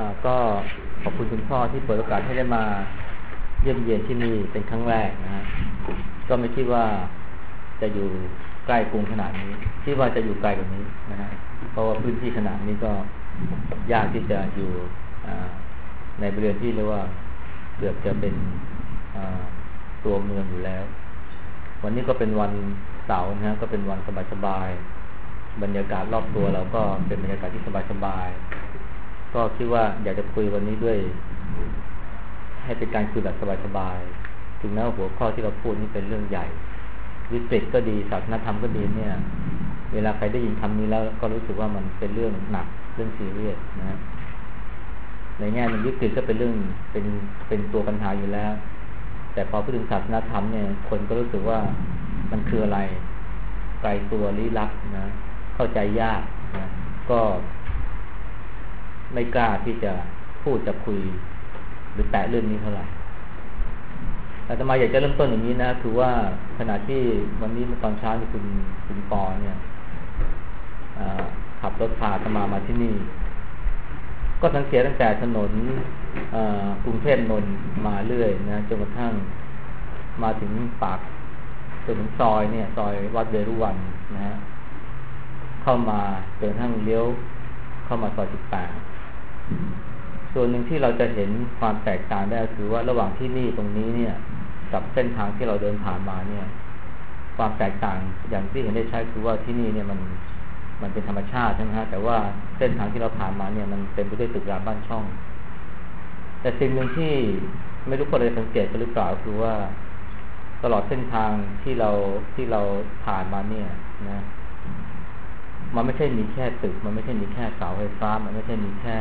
ก็ขอบคุณคุณพ่อที่เปิดโอกาสให้ได้มาเยี่ยมเยียนที่นี่เป็นครั้งแรกนะฮะก็ไม่คิดว่าจะอยู่ใกล้กรุงขนาดนี้คิดว่าจะอยู่ไกลกว่านี้นะฮะเพราะว่าพื้นที่ขนาดนี้ก็ยากที่จะอยู่ในบริเวณที่เรียกว่าเกือบจะเป็นตัวเมืองอยู่แล้ววันนี้ก็เป็นวันเสาร์นะฮะก็เป็นวันสบายๆบรรยากาศรอบตัวเราก็เป็นบรรยากาศที่สบายๆก็คิดว่าอยากจะคุยวันนี้ด้วยให้เป็นการคุยแบบสบายๆถึงแม้ว่าหัวข้อที่เราพูดนี่เป็นเรื่องใหญ่วิกฤตก็ดีศาสนธรรมก็ดีเนี่ยเวลาใครได้ยินคำนี้แล้วก็รู้สึกว่ามันเป็นเรื่องหนักเรื่องซีเรียสนะในแง่หนึ่งวิกฤตก็เป็นเรื่องเป็นตัวปัญหาอยู่แล้วแต่พอพูดถึงศาสนธรรมเนี่ยคนก็รู้สึกว่ามันคืออะไรไกลตัวลี้ลับนะเข้าใจยากนะก็ไม่กล้าที่จะพูดจะคุยหรือแตะเรื่องนี้เท่าไหร่อาตมาอยากจะเริ่มต้นอย่างนี้นะคือว่าขณะที่วันนี้ตอนเช้าที่คุณปอเนี่ยขับรถพาอาตมาที่นี่ก็สังเกตตั้งแต่ถนนกรุงเทพนนท์มาเรื่อยนะจนกระทั่งมาถึงปากจนถึงซอยเนี่ยซอยวัดเวรุวันนะฮะเข้ามาจนกระทั่งเลี้ยวเข้ามาซอย18ส่วนหนึ่งที่เราจะเห็นความแตกต่างได้ก็คือว่าระหว่างที่นี่ตรงนี้เนี่ยกับเส้นทางที่เราเดินผ่านมาเนี่ยความแตกต่างอย่างที่เห็นได้ใช้คือว่าที่นี่เนี่ยมันเป็นธรรมชาติใช่ไหมฮะแต่ว่าเส้นทางที่เราผ่านมาเนี่ยมันเต็มไปด้วยตึกรามบ้านช่องแต่สิ่งหนึ่งที่ไม่รู้คนใดสังเกตกันหรือเปล่าคือว่าตลอดเส้นทางที่เราผ่านมาเนี่ยนะมันไม่ใช่มีแค่ตึกมันไม่ใช่มีแค่เสาไฟฟ้ามันไม่ใช่มีแค่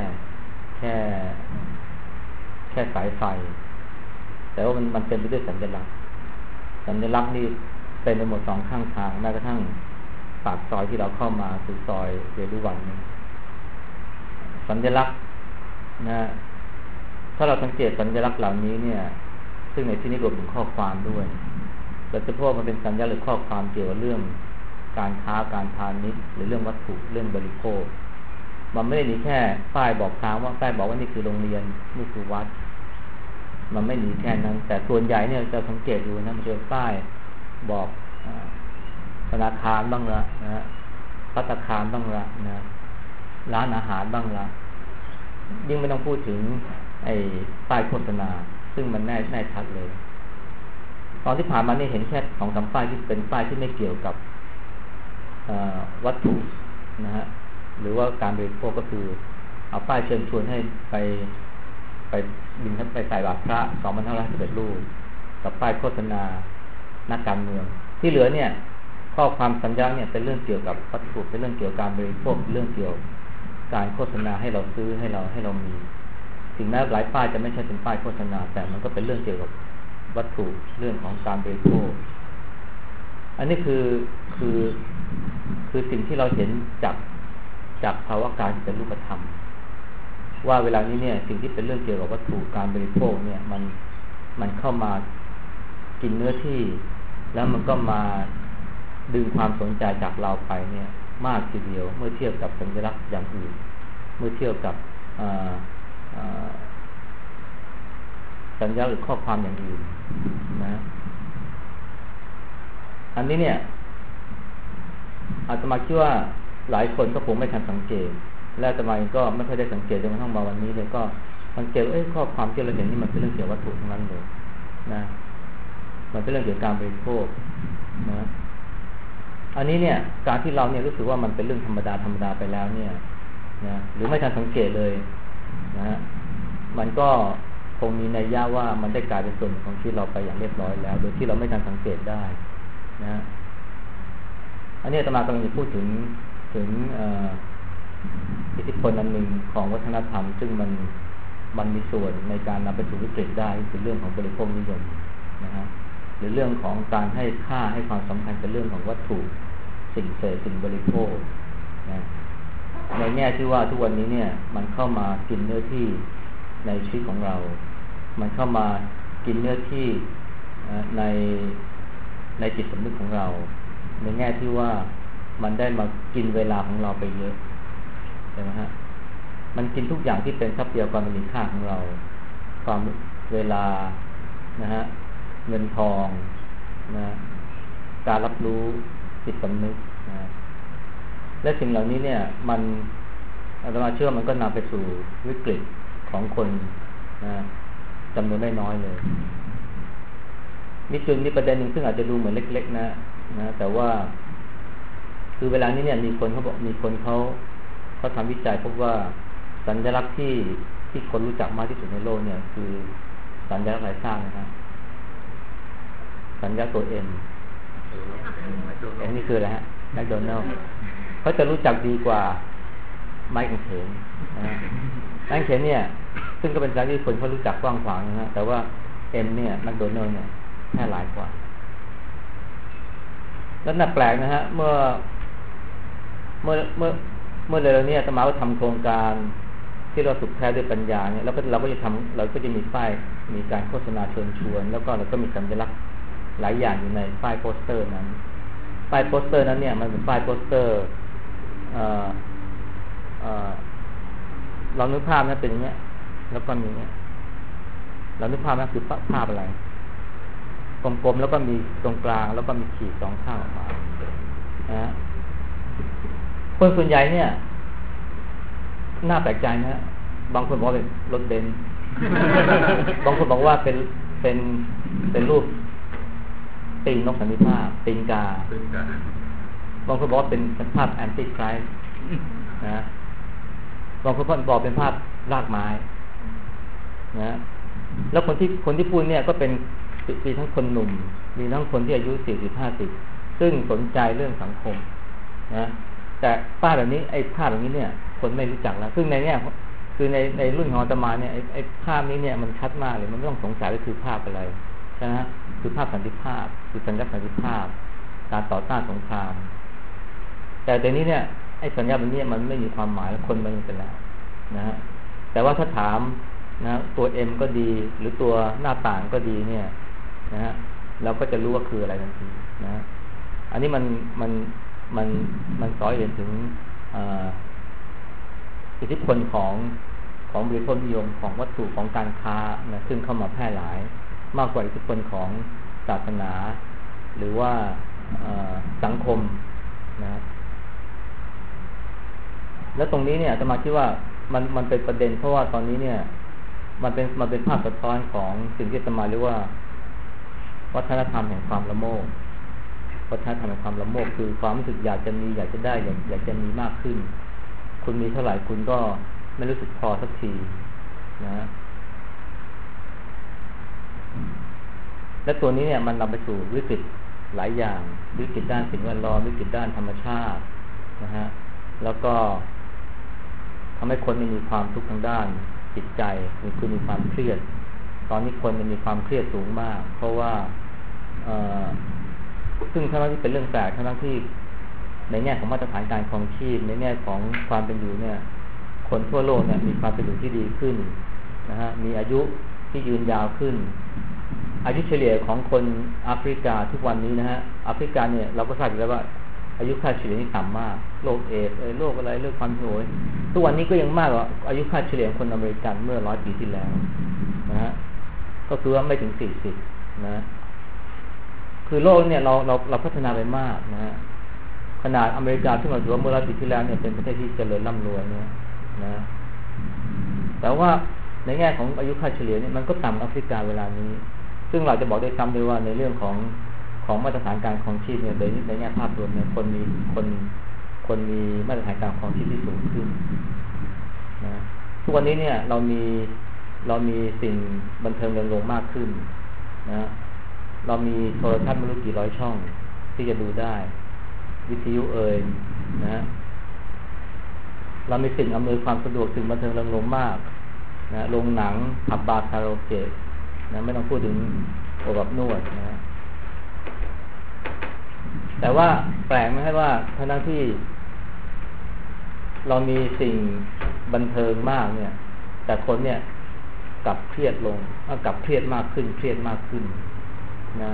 สายไฟแต่ว่ามันเต็มไปด้วยสัญลักษณ์นี่เต็มไปหมดสองข้างทางแม้กระทั่งปากซอยที่เราเข้ามาสู่ซอยเวรุวันนี่สัญลักษณ์นะถ้าเราสังเกตสัญลักษณ์เหล่านี้เนี่ยซึ่งในที่นี้รวมถึงข้อความด้วยเราจะพบว่ามันเป็นสัญลักษณ์หรือข้อความเกี่ยวกับเรื่องการค้าการพาณิชย์หรือเรื่องวัตถุเรื่องบริโภคมันไม่ได้มีแค่ป้ายบอกทางว่าป้ายบอกว่านี่คือโรงเรียนนี่คือวัดมันไม่มีแค่นั้นแต่ส่วนใหญ่เนี่ยจะสังเกตดูนะมันจะป้ายบอกธนาคารบ้างละนะภัตตาคารบ้างละนะร้านอาหารบ้างละยิ่งไม่ต้องพูดถึงไอ้ป้ายโฆษณาซึ่งมันแน่ชัดเลยตอนที่ผ่านมาเนี่ยเห็นแค่2-3ป้ายที่เป็นป้ายที่ไม่เกี่ยวกับวัตถุนะฮะหรือว่าการบริโภคก็คือเอาป้ายเชิญชวนให้ไปบิณฑบาตไปใส่บาตรพระ2,511 รูปกับป้ายโฆษณานักการเมืองที่เหลือเนี่ยข้อความสัญญาเนี่ยเป็นเรื่องเกี่ยวกับวัตถุเป็นเรื่องเกี่ยวกับการบริโภคเรื่องเกี่ยวกับการโฆษณาให้เราซื้อให้เรามีถึงแม้หลายป้ายจะไม่ใช่เป็นป้ายโฆษณาแต่มันก็เป็นเรื่องเกี่ยวกับวัตถุเรื่องของการบริโภคอันนี้คือสิ่งที่เราเห็นจากภาวะการเป็นรูปธรรมว่าเวลานี้เนี่ยสิ่งที่เป็นเรื่องเกี่ยวกับวัตถุการบริโภคเนี่ยมันเข้ามากินเนื้อที่แล้วมันก็มาดึงความสนใจจากเราไปเนี่ยมากทีเดียวเมื่อเทียบกับสัญลักษณ์อย่างอื่นเมื่อเทียบกับสัญลักษณ์หรือข้อความอย่างอื่นนะอันนี้เนี่ยอาตมาคิดว่าหลายคนก็คงไม่ทันสังเกตและอาตมาก็ไม่ค่อยได้สังเกตจนกระทั่งมาวันนี้เลยก็สังเกตว่าข้อความที่เราเห็นนี่มันเป็นเรื่องเกี่ยวกับวัตถุทั้งนั้นเลยนะมันเป็นเรื่องเกี่ยวกับการบริโภคนะอันนี้เนี่ยการที่เราเนี่ยรู้สึกว่ามันเป็นเรื่องธรรมดาไปแล้วเนี่ยนะหรือไม่ทันสังเกตเลยนะมันก็คงมีนัยยะว่ามันได้กลายเป็นส่วนของชีวิตเราไปอย่างเรียบร้อยแล้วโดยที่เราไม่ทันสังเกตได้นะอันนี้อาตมากำลังจะพูดถึงอิทธิพลอันหนึ่งของวัฒนธรรมซึ่งมันมีส่วนในการนำไปสู่วิกฤตได้คือเรื่องของบริโภคนิยมนะฮะหรือเรื่องของการให้ค่าให้ความสำคัญกับเรื่องของวัตถุสิ่งเสพสิ่งบริโภคนะในแง่ที่ว่าทุกวันนี้เนี่ยมันเข้ามากินเนื้อที่ในชีวิตของเรามันเข้ามากินเนื้อที่ในจิตสำนึกของเราในแง่ที่ว่ามันได้มากินเวลาของเราไปเยอะใช่ไหมฮะมันกินทุกอย่างที่เป็นทรัพยากรมีค่าของเราความเวลานะฮะเงินทองนะการรับรู้จิตสำนึกนะและสิ่งเหล่านี้เนี่ยมันอาตมาเชื่อมันก็นำไปสู่วิกฤตของคนนะจำนวนไม่น้อยเลยมีประเด็นหนึ่งซึ่งอาจจะดูเหมือนเล็กๆนะแต่ว่าคือเวลานี้เนี่ยมีคนเขาทำวิจัยพบว่าสัญลักษณ์ที่คนรู้จักมากที่สุดในโลกเนี่ยคือสัญลักษณ์หลายสร้างนะฮะสัญลักษณ์ตัวเอ็มนี่คืออะไรฮะแมคโดนัลด์เขาจะรู้จักดีกว่าไมค์กางเขนไมค์กางเขนเนี่ยซึ่งก็เป็นสัญลักษณ์ที่คนเขารู้จักกว้างขวางนะฮะแต่ว่าเอ็มเนี่ยแมคโดนัลด์เนี่ยแค่หลายกว่าแล้วน่าแปลกนะฮะเมื่อเร็วๆนี้อาตมาก็ทำโครงการที่เราสุขแท้ด้วยปัญญาเนี่ยเราก็จะมีป้ายมีการโฆษณาเชิญชวนแล้วก็เราก็มีสัญลักษณ์หลายอย่างอยู่ในป้ายโปสเตอร์นั้นป้ายโปสเตอร์นั้นเนี่ยมันเป็นป้ายโปสเตอร์เรานึกภาพนะเป็นอย่างเงี้ยแล้วก็มีเงี้ยเรานึกภาพนะคือภาพอะไรกลมๆแล้วก็มีตรงกลางแล้วก็มีขีดสองข้างออกมานะคนส่วนใหญ่เนี่ยน่าแปลกใจนะบางคนบอกว่าเป็นรถเบนซ์ บางคนบอกว่าเป็นรูปตีนนกสันติภาพตีนกาบางคนบอกว่าเป็นภาพแอนติไครส์นะบางคนบอกเป็นภาพรากไม้นะแล้วคนที่พูดเนี่ยก็เป็นมีทั้งคนหนุ่มมีทั้งคนที่อายุ40-50ซึ่งสนใจเรื่องสังคมนะแต่ป้ายแบบนี้ไอ้ภาพแบบนี้เนี่ยคนไม่รู้จักแล้วซึ่งในเนี่ยคือในรุ่นของอาตมาเนี่ยไอ้ภาพนี้เนี่ยมันชัดมากเลยมันไม่ต้องสงสัยว่าคือภาพอะไรใช่ไหมคือภาพสันติภาพคือสัญลักษณ์สันติภาพการต่อต้านสงครามแต่เดี๋ยวนี้เนี่ยไอ้สัญญาแบบนี้มันไม่มีความหมายคนมันเป็นแล้วนะฮะแต่ว่าถ้าถามนะตัว M ก็ดีหรือตัวหน้าต่างก็ดีเนี่ยนะฮะเราก็จะรู้ว่าคืออะไรทันทีนะอันนี้มันสอนเห็นถึงอิทธิพลของบริโภคนิยมของวัตถุของการค้านะซึ่งเข้ามาแพร่หลายมากกว่าอิทธิพลของศาสนาหรือว่าสังคมนะแล้วตรงนี้เนี่ยอาตมาคิดว่ามันเป็นประเด็นเพราะว่าตอนนี้เนี่ยมันเป็นภาพสะท้อนของสิ่งที่อาตมาเรียกว่าวัฒนธรรมแห่งความละโมบวัฒนธรรมแห่งความละโมบคือความรู้สึกอยากจะมีอยากจะได้อยากจะมีมากขึ้นคุณมีเท่าไหร่คุณก็ไม่รู้สึกพอสักทีนะและตัวนี้เนี่ยมันนำไปสู่วิกฤตหลายอย่างวิกฤตด้านสิ่งแวดล้อมวิกฤตด้านธรรมชาตินะฮะแล้วก็ทำให้คนมีความทุกข์ทางด้านจิตใจคือมีความเครียดตอนนี้คนมีความเครียดสูงมากเพราะว่าซึ่งทั้งที่เป็นเรื่องแปลกทั้งที่ในแง่ของมาตรฐานการครองชีพในแง่ของความเป็นอยู่เนี่ยคนทั่วโลกเนี่ยมีความเป็นอยู่ที่ดีขึ้นนะฮะมีอายุที่ยืนยาวขึ้นอายุเฉลี่ยของคนแอฟริกาทุกวันนี้นะฮะแอฟริกาเนี่ยเราก็ทราบอยู่แล้วว่าอายุค่าเฉลี่ยนี่ต่ำมากโรคเอดส์โรคอะไรเรื่องความหิวทุกวันนี้ก็ยังมากกว่าอายุค่าเฉลี่ยของคนอเมริกันเมื่อ100 ปีที่แล้วนะฮะก็คือว่าไม่ถึง40นะคือโลกเนี่ยเราพัฒนาไปมากนะฮะขนาดอเมริกาที่เราถือว่าเมื่อ100 ปีที่แล้วเนี่ยเป็นประเทศที่เจริญร่ำรวยเนี่ยนะแต่ว่าในแง่ของอายุค่าเฉลี่ยเนี่ยมันก็ต่ำแอฟริกาเวลานี้ซึ่งเราจะบอกได้ซ้ำด้วยว่าในเรื่องของมาตรฐานการครองชีพเนี่ยในแง่ภาพรวมเนี่ยคนมีมาตรฐานการครองชีพที่สูงขึ้นนะทุกวันนี้เนี่ยเรามีสิ่งบันเทิงเริงรมย์มากขึ้นนะเรามีโทรทัศน์ไม่รู้กี่ร้อยช่องที่จะดูได้วิทยุนะเรามีสิ่งอำนวยความสะดวกสิ่งบันเทิงเริงรมย์มากนะโรงหนังผับบาร์คาราโอเกะนะไม่ต้องพูดถึงโอบนวดนะแต่ว่าแปลกไหมครับว่าทั้งที่เรามีสิ่งบันเทิงมากเนี่ยแต่คนเนี่ยกลับเครียดลงกลับเครียดมากขึ้นเครียดมากขึ้นนะ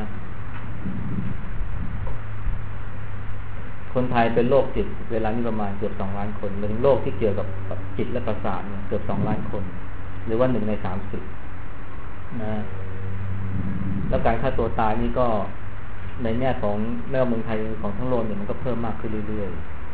คนไทยเป็นโรคจิตเวลานี้ประมาณเกือบ2 ล้านคนเป็นโรคที่เกี่ยวกับจิตและประสาทเนี่ยเกือบ2 ล้านคน หรือว่า1 ใน 30นะแล้วการฆ่าตัวตายนี่ก็ในแง่ของไม่ว่าเมืองไทยของทั้งโลกเนี่ยมันก็เพิ่มมากขึ้นเรื่อย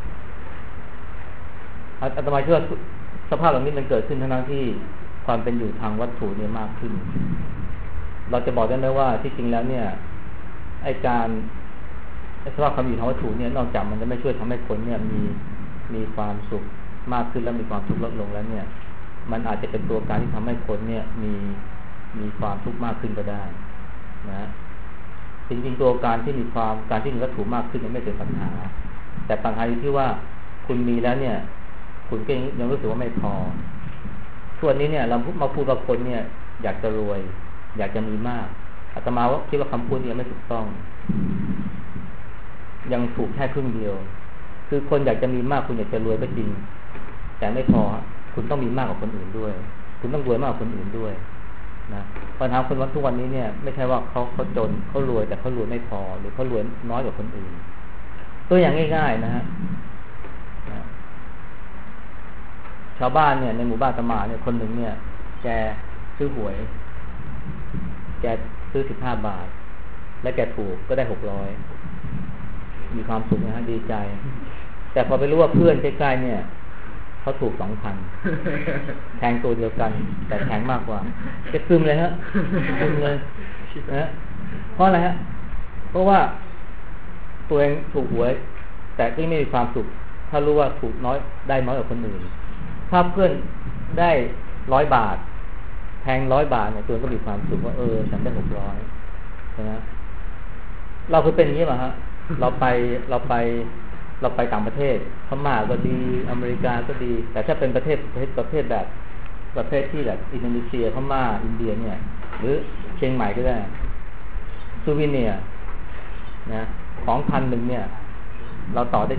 ๆอาตมาเชื่อว่าสภาพเหล่านี้มันเกิดขึ้นทั้งที่ความเป็นอยู่ทางวัตถุเนี่ยมากขึ้นเราจะบอกได้ไหมว่าที่จริงแล้วเนี่ยไอ้สภาพความอยู่ทางวัตถุเนี่ยนอกจากมันจะไม่ช่วยทำให้คนเนี่ยมีความสุขมากขึ้นแล้วมีความทุกข์ลดลงแล้วเนี่ยมันอาจจะเป็นตัวการที่ทำให้คนเนี่ยมีความทุกข์มากขึ้นก็ได้นะจริงๆตัวการที่มีวัตถุมากขึ้นยังไม่เป็นปัญหาแต่ปัญหาอยู่ที่ว่าคุณมีแล้วเนี่ยคุณก็ยังรู้สึกว่าไม่พอส่วนนี้เนี่ยเรามาพูดกับคนเนี่ยอยากจะรวยอยากจะมีมากอาตมาว่าคิดว่าคำพูดนี้ไม่ถูกต้องยังถูกแค่ครึ่งเดียวคือคนอยากจะมีมากคุณอยากจะรวยก็จริงแต่ไม่พอคุณต้องมีมากกว่าคนอื่นด้วยคุณต้องรวยมากกว่าคนอื่นด้วยนะปัญหาคนทุกวันนี้เนี่ยไม่ใช่ว่าเขาจนเขารวยแต่เขารวยไม่พอหรือเขารวยน้อยกว่าคนอื่นตัวอย่างง่ายๆนะฮะชาวบ้านเนี่ยในหมู่บ้านอาตมาเนี่ยคนหนึ่งเนี่ยแกซื้อหวยแกซื้อ15 บาทและแกถูกก็ได้600มีความสุขนะฮะดีใจแต่พอไปรู้ว่าเพื่อนใกล้ๆเนี่ยเขาถูก2,000แทงตัวเดียวกันแต่แทงมากกว่าจะซึมเลยฮะซึมเลยนะเพราะอะไรฮะเพราะว่าตัวเองถูกหวยแต่ก็ไม่มีความสุขถ้ารู้ว่าถูกน้อยได้น้อยกว่าคนอื่นถ้าเพื่อนได้100 บาทแทง100 บาทเนี่ยตัวก็มีความสุขว่าฉันได้600ใช่ไหมเราเคยเป็นอย่างนี้ป่ะฮะเราไปต่างประเทศพม่าก็ดีอเมริกาก็ดีแต่ถ้าเป็นประเทศแบบประเทศที่แบบอินโดนีเซียพม่าอินเดียเนี่ยหรือเชียงใหม่ก็ได้ซูวิเนียนะของ1,000เนี่ยเราต่อได้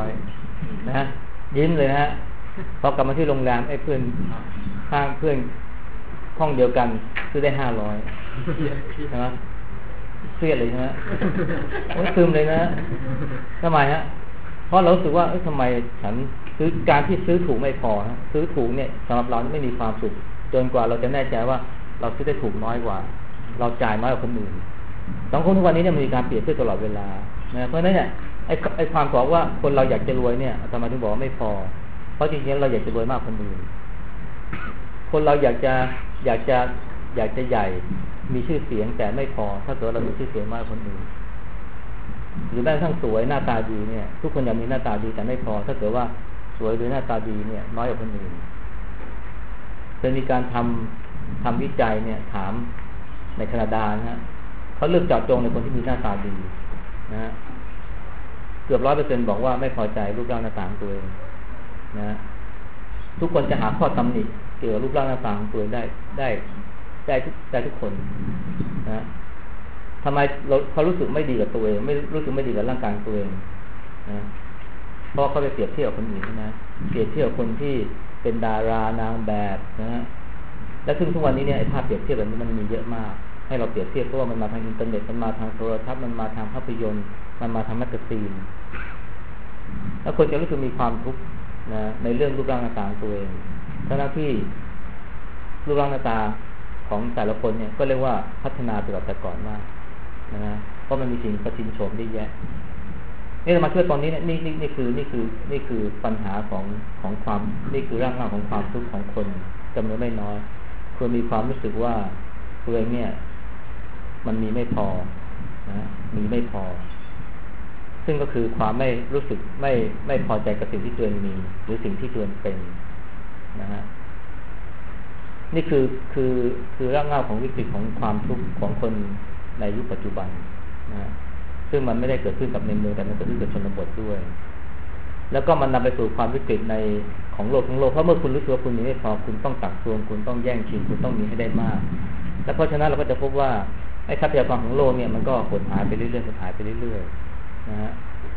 700นะยิ้มเลยนะฮะพอกลับมาที่โรงแรมไอ้เพื่อนข้างเพื่อนห้องเดียวกันซื้อได้500ใช่ไหมเครียดเลยใช่ไหมซึมเลยนะทำไมฮะเพราะเรารู้สึกว่าทำไมฉันซื้อการที่ซื้อถูกไม่พอนะซื้อถูกเนี่ยสำหรับเราไม่มีความสุขจนกว่าเราจะแน่ใจว่าเราซื้อได้ถูกน้อยกว่าเราจ่ายน้อยกว่าคนอื่นสังคมทุกวันนี้เนี่ยมีการเปรียบเทียบตลอดเวลานะเพราะฉะนั้นเนี่ยไอ้ความบอกว่าคนเราอยากจะรวยเนี่ยอาตมาถึงบอกว่าไม่พอเพราะจริงๆเราอยากจะรวยมากคนอื่นคนเราอยากจะใหญ่มีชื่อเสียงแต่ไม่พอถ้าเกิดเรามีชื่อเสียงมากคนอื่นหรือแม้กระทั่งสวยหน้าตาดีเนี่ยทุกคนอยากมีหน้าตาดีแต่ไม่พอถ้าเกิดว่าสวยหรือหน้าตาดีเนี่ยน้อยกว่าคนอื่นจะมีการทำวิจัยเนี่ยถามในแคนาดานะฮะเขาเลือกเจาะจงในคนที่มีหน้าตาดีนะฮะเกือบ100%บอกว่าไม่พอใจรูปร่างหน้าตาของตัวเองนะทุกคนจะหาข้อตำหนิเกี่ยวกับรูปร่างหน้าตาของตัวเองได้ทุกคนนะทำไมเขารู้สึกไม่ดีกับตัวเองไม่รู้สึกไม่ดีกับร่างกายตัวเองนะเพราะเขาไปเปรียบเทียบกับคนอื่นนะเปรียบเทียบคนที่เป็นดารานางแบบนะฮะและซึ่งทุกวันนี้เนี่ยไอ้ภาพเปรียบเทียบแบบนี้มันมีเยอะมากให้เราเปรียบเทียบเพราะว่ามันมาทางอินเทอร์เน็ตมันมาทางโทรทัศน์มันมาทางภาพยนตร์มันมาทางแมกกาซีนแล้วคนจะรู้สึกมีความทุกข์นะในเรื่องรูปร่างหน้าตาตัวเองทั้งที่รูปร่างหน้าตาของแต่ละคนเนี่ยก็เรียกว่าพัฒนาไปกว่าแต่ก่อนมากนะเพราะมันมีสิ่งประชินโฉมได้แยะนี่เรามาช่วยตอนนี้เนี่ยนี่คือปัญหาของความนี่คือรากเหง้าของความทุกข์ของคนจำนวนไม่น้อยควรมีความรู้สึกว่าตัวเองเนี่ยมันมีไม่พอนะมีไม่พอซึ่งก็คือความไม่รู้สึกไม่พอใจกับสิ่งที่ตัวเองมีหรือสิ่งที่ตัวเองเป็นนะฮะนี่คือรากเหง้าของวิกฤตของความทุกข์ของคนในยุคปัจจุบันนะซึ่งมันไม่ได้เกิดขึ้นกับในเมืองแต่มันเกิดขึ้นกับชนบทด้วยแล้วก็มันนำไปสู่ความวิกฤตในของโลกทั้งโลกเพราะเมื่อคุณรู้สึกว่าคุณมีไม่พอคุณต้องตักตวงคุณต้องแย่งชิงคุณต้องมีให้ได้มากและเพราะฉะนั้นเราก็จะพบว่าไอ้ทรัพยากรของโลกเนี่ยมันก็หดหายไปเรื่อยๆหดหายไปเรื่อยๆนะฮะ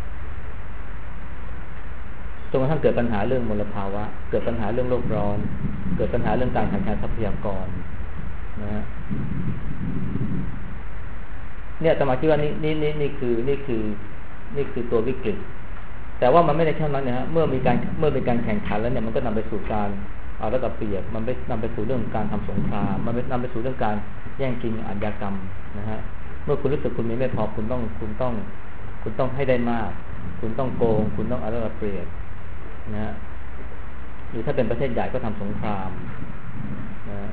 จนกระทั่งเกิดปัญหาเรื่องมลภาวะเกิดปัญหาเรื่องโลกร้อนเกิดปัญหาเรื่องการขาดแคลนทรัพยากรนะฮะเนี่ยอาตมาคิดว่านี่คือตัววิกฤตแต่ว่ามันไม่ได้แค่นั้นนะฮะเมื่อมีการแข่งขันแล้วเนี่ยมันก็นำไปสู่การเอาระดับเปรียบมันไปนำไปสู่เรื่องการทำสงครามมันไปนำไปสู่เรื่องการแย่งชิงอาชญากรรมนะฮะเมื่อคุณรู้สึกคุณมีไม่พอคุณต้องให้ได้มากคุณต้องโกงคุณต้องเอาระดับเปรียบนะฮะหรือถ้าเป็นประเทศใหญ่ก็ทำสงครามนะ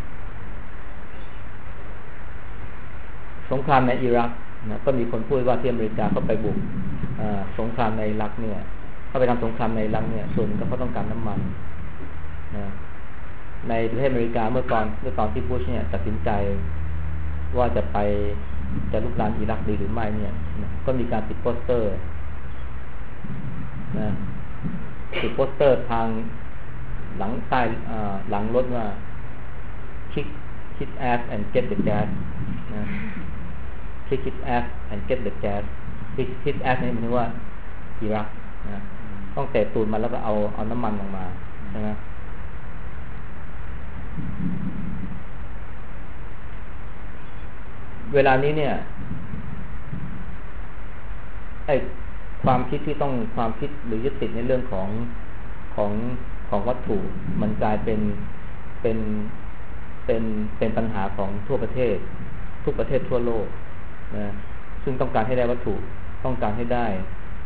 สงครามในอิรักนะก็มีคนพูดว่าที่อเมริกาก็ไปบุกสงครามในอิรักเนี่ยเขาไปทำสงครามในอิรักเนี่ยส่วนก็เพราะต้องการน้ำมันนะในประเทศอเมริกาเมื่อตอนที่บุชเนี่ยตัดสินใจว่าจะลุกรานอิรักดีหรือไม่เนี่ยนะก็มีการติดโปสเตอร์นะติดโปสเตอร์ทางหลังรถว่า kick ass and get the gas นะ kick his ass and get the gas kick his ass นี่หมายถึงว่าอิรักนะต้องเตะตูดมันแล้วก็เอาน้ำมันออกมาใช่ไหมเวลานี้เนี่ยไอ้ความคิดหรือยึดติดในเรื่องของวัตถุมันกลายเป็นปัญหาของทั่วประเทศทุกประเทศทั่วโลกนะซึ่งต้องการให้ได้วัตถุต้องการให้ได้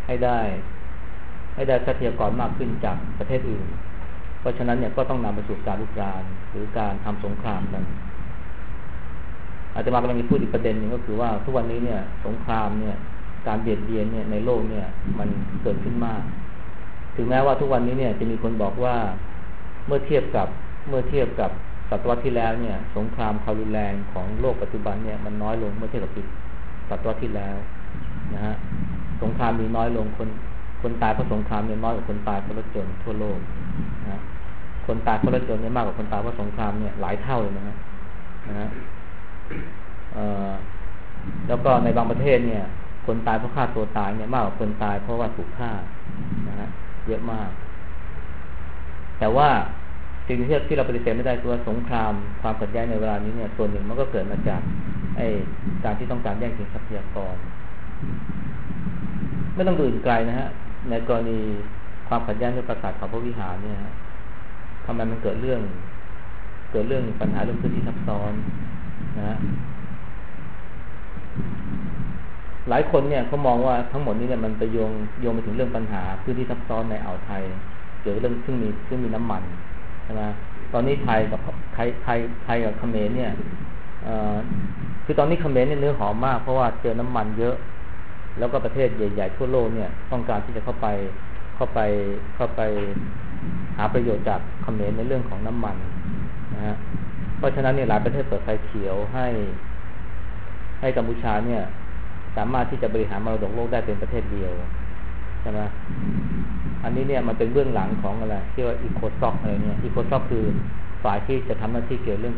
ทรัพยากรมากขึ้นจากประเทศอื่นเพราะฉะนั้นเนี่ยก็ต้องนำไปสู่การลุกรานหรือการทำสงครามกันอาจจะมากำลังจะพูดอีกประเด็นหนึ่งก็คือว่าทุกวันนี้เนี่ยสงครามเนี่ยการเบียดเบียนเนี่ยในโลกเนี่ยมันเกิดขึ้นมากถึงแม้ว่าทุกวันนี้เนี่ยจะมีคนบอกว่าเมื่อเทียบกับศตวรรษที่แล้วเนี่ยสงครามความรุนแรงของโลกปัจจุบันเนี่ยมันน้อยลงเมื่อเทียบกับศตวรรษที่แล้วนะฮะสงครามมีน้อยลงคนตายเพราะสงครามเนี่ยน้อยกว่าคนตายเพราะรถยนต์ทั่วโลกนะคนตายเพราะรถยนต์เนี่ยมากกว่าคนตายเพราะสงครามเนี่ยหลายเท่าเลยนะฮะแล้วก็ในบางประเทศเนี่ยคนตายเพราะฆ่าตัวตายเนี่ยมากกว่าคนตายเพราะว่าถูกฆ่านะฮะเยอะมากแต่ว่าสิ่งที่เราปฏิเสธไม่ได้คือว่าสงครามความขัดแย้งในเวลานี้เนี่ยส่วนหนึ่งมันก็เกิดมาจากการที่ต้องการแย่งชิงทรัพยากรไม่ต้องดูอื่นไกลนะฮะในกรณีความขัดแย้งในปราสาทเขาพระวิหารเนี่ยทำไมมันเกิดเรื่องปัญหาเรื่องพื้นที่ซับซ้อนนะฮะหลายคนเนี่ยเขามองว่าทั้งหมดนี้เนี่ยมันไปโยงไปถึงเรื่องปัญหาพื้นที่ซับซ้อนในอ่าวไทยเกี่ยวกับเรื่องซึ่งมีน้ำมันใช่ไหมตอนนี้ไทยกับเขมรเนี่ยคือตอนนี้เขมรเนี่ยเนื้อหอมมากเพราะว่าเจอน้ำมันเยอะแล้วก็ประเทศใหญ่ๆทั่วโลกเนี่ยต้องการที่จะเข้าไปหาประโยชน์จากเขมรในเรื่องของน้ำมันนะฮะเพราะฉะนั้นเนี่ยหลายประเทศเปิดไฟเขียวให้กัมพูชาเนี่ยสามารถที่จะบริหารมรดกโลกได้เป็นประเทศเดียวใช่ไหมอันนี้เนี่ยมันเป็นเบื้องหลังของอะไรที่ว่าอีโคซ็อกอะไรเนี่ยอีโคซ็อกคือฝ่ายที่จะทำหน้าที่เกี่ยวเรื่อง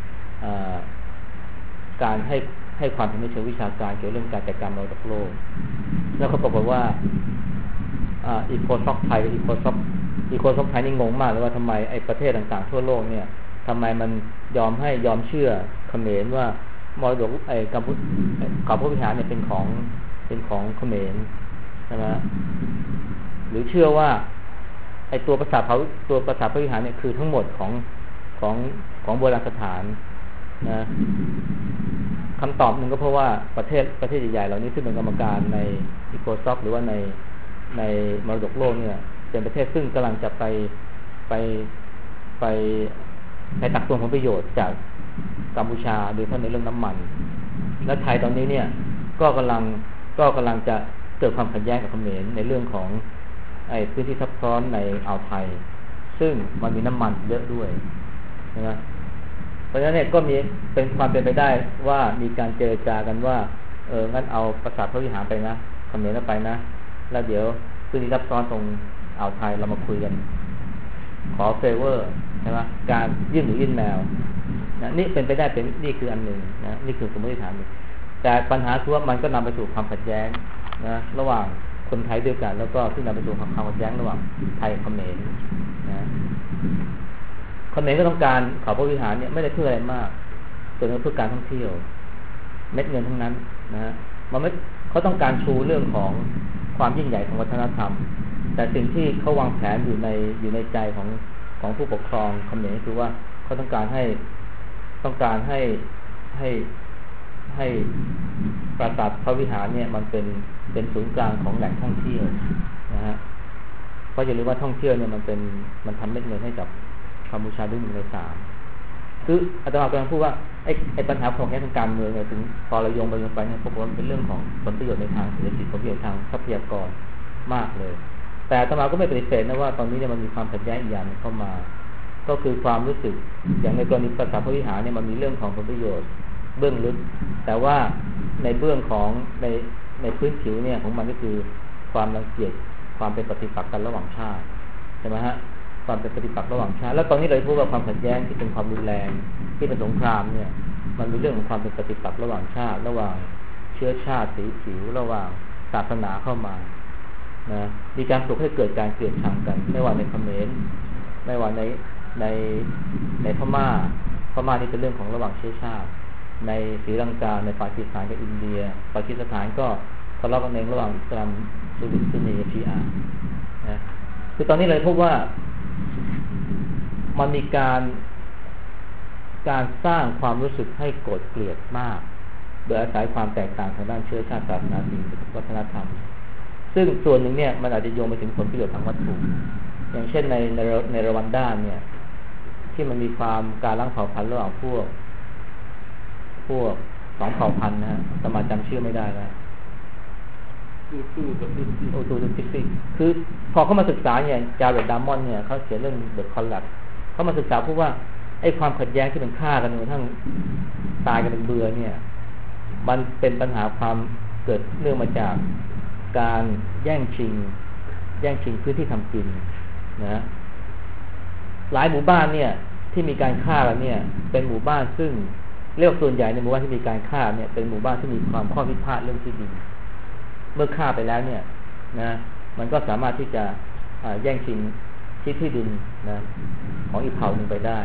การให้ความเห็นในเชิงวิชาการเกี่ยวเรื่องการจัดการมรดกโลกแล้วเขาบอกว่าอีโคซ็อกไทยกับอีโคซ็อกไทยนี่งงมากเลยว่าทำไมไอ้ประเทศต่างๆทั่วโลกเนี่ยทำไมมันยอมเชื่อเขมรว่ามรดกกัมพูเขาพระวิหารเนี่ยเป็นของเขมรใช่ไหมหรือเชื่อว่าไอ้ตัวปราสาทพระวิหารเนี่ยคือทั้งหมดของโบราณสถานนะคำตอบหนึ่งก็เพราะว่าประเทศใหญ่ๆเหล่านี้ซึ่งเป็นกรรมการในอีโคซ็อกหรือว่าในมรดกโลกเนี่ยเป็นประเทศซึ่งกำลังจะไปตักตวงผลประโยชน์จากกัมพูชาโดยเฉพาะในเรื่องน้ำมันและไทยตอนนี้เนี่ยก็กำลังจะเกิดความขัดแย้งกับเขมรในเรื่องของไอ้พื้นที่ซับซ้อนในอ่าวไทยซึ่งมันมีน้ำมันเยอะด้วยนะเพราะฉะนั้นเนี่ยก็มีเป็นความเป็นไปได้ว่ามีการเจรจากันว่างั้นเอาปราสาทพระวิหารไปนะเขมรไปนะแล้วเดี๋ยวพื้นที่ซับซ้อนตรงอ่าวไทยเรามาคุยกันขอเฟเวอร์ใช่ไหมการยื่นหรือยื่นแมวนะนี่เป็นไปได้นี่คืออันหนึ่งนะนี่คือสมมติฐานหนึ่งแต่ปัญหาคือว่ามันก็นำไปสู่ความขัดแย้งนะระหว่างคนไทยด้วยกันแล้วก็ซึ่งนำไปสู่ความขัดแย้งระหว่างไทยกับเขมรนะเขมรก็ต้องการเขาพระวิหารเนี่ยไม่ได้เพื่ออะไรมากส่วนเพื่อการท่องเที่ยวเม็ดเงินทั้งนั้นนะมันไม่เขาต้องการชูเรื่องของความยิ่งใหญ่ของวัฒนธรรมแต่สิ่งที่เขาวางแผนอยู่ในใจของผู้ปกครองเขมรคือว่าเขาต้องการให้ให้ปราสาทพระวิหารเนี่ยมันเป็นศูนย์กลางของแหล่งท่องเที่ยวนะฮะเพราะอย่าลืมว่าท่องเที่ยวเนี่ยมันทำเม็ดเงินให้กับกัมพูชาด้วย1/3คืออาตมากำลังพูดว่าไอ้ปัญหาของแค่ทางการเมืองเนี่ยถึงพอเราโยงไปเนี่ยพบว่ามันเป็นเรื่องของผลประโยชน์ในทางเศรษฐกิจผลประโยชน์ทางทรัพยากรมากเลยแต่อาตมาก็ไม่ปฏิเสธนะว่าตอนนี้เนี่ยมันมีความขัดแย้งอีกอย่างเข้ามาก็คือความรู้สึกอย่างในกรณีปราสาทพระวิหารเนี่ยมันมีเรื่องของผลประโยชน์เบื้องลึกแต่ว่าในเบื้องของในพื้นผิวเนี่ยของมันก็คือความรังเกียจความเป็นปฏิปักษ์กันระหว่างชาติใช่ไหมฮะความเป็นปฏิปักษ์ระหว่างชาติแล้วตอนนี้เราพูดว่าความขัดแย้งที่เป็นความรุนแรงที่เป็นสงครามเนี่ยมันมีเรื่องของความเป็นปฏิปักษ์ระหว่างชาติระหว่างเชื้อชาติสีผิวระหว่างศาสนาเข้ามานะมีการปลุกให้เกิดการเกลียดชังกันไม่ว่าในเขมรไม่ว่าในพม่านี่เป็นเรื่องของระหว่างเชื้อชาติในศรีลังกาในปากีสถานกับอินเดียปากีสถานก็ทะเลาะกันเองระหว่างอิสลามซุนนีกับชีอะห์นะคือตอนนี้เลยพบว่ามันมีการสร้างความรู้สึกให้โกรธเกลียดมากโดยอาศัยความแตกต่างทางด้านเชื้อชาติศาสนาสิ่งวัฒนธรรมซึ่งส่วนหนึ่งเนี่ยมันอาจจะโยงไปถึงผลประโยชน์ทางวัตถุอย่างเช่นในรวันดาเนี่ยที่มันมีความการล้างเผ่าพันธุ์ระหว่างพวกสองเผ่าพันธุ์นะฮะสมาจำชื่อไม่ได้แล้วตูติฟิกคือพอเขามาศึกษาเนี่ยจาเรตดามอนเนี่ยเขาเขียนเรื่องเดอะคอลลัปส์เขามาศึกษาพบว่าไอ้ความขัดแย้งที่มันฆ่ากันจนกระทั่งตายกันเป็นเบื่อเนี่ยมันเป็นปัญหาความเกิดเนื่องมาจากการแย่งชิงพื้นที่ทำกินนะหลายหมู่บ้านเนี่ยที่มีการฆ่ากันเนี่ยเป็นหมู่บ้านซึ่งเรียกส่วนใหญ่ในหมู่บ้านที่มีการฆ่าเนี่ยเป็นหมู่บ้านที่มีความข้อพิพาทเรื่องที่ดินเมื่อฆ่าไปแล้วเนี่ยนะมันก็สามารถที่จะแย่งชิงที่ดินนะของอีกเผ่าหนึ่งไปได้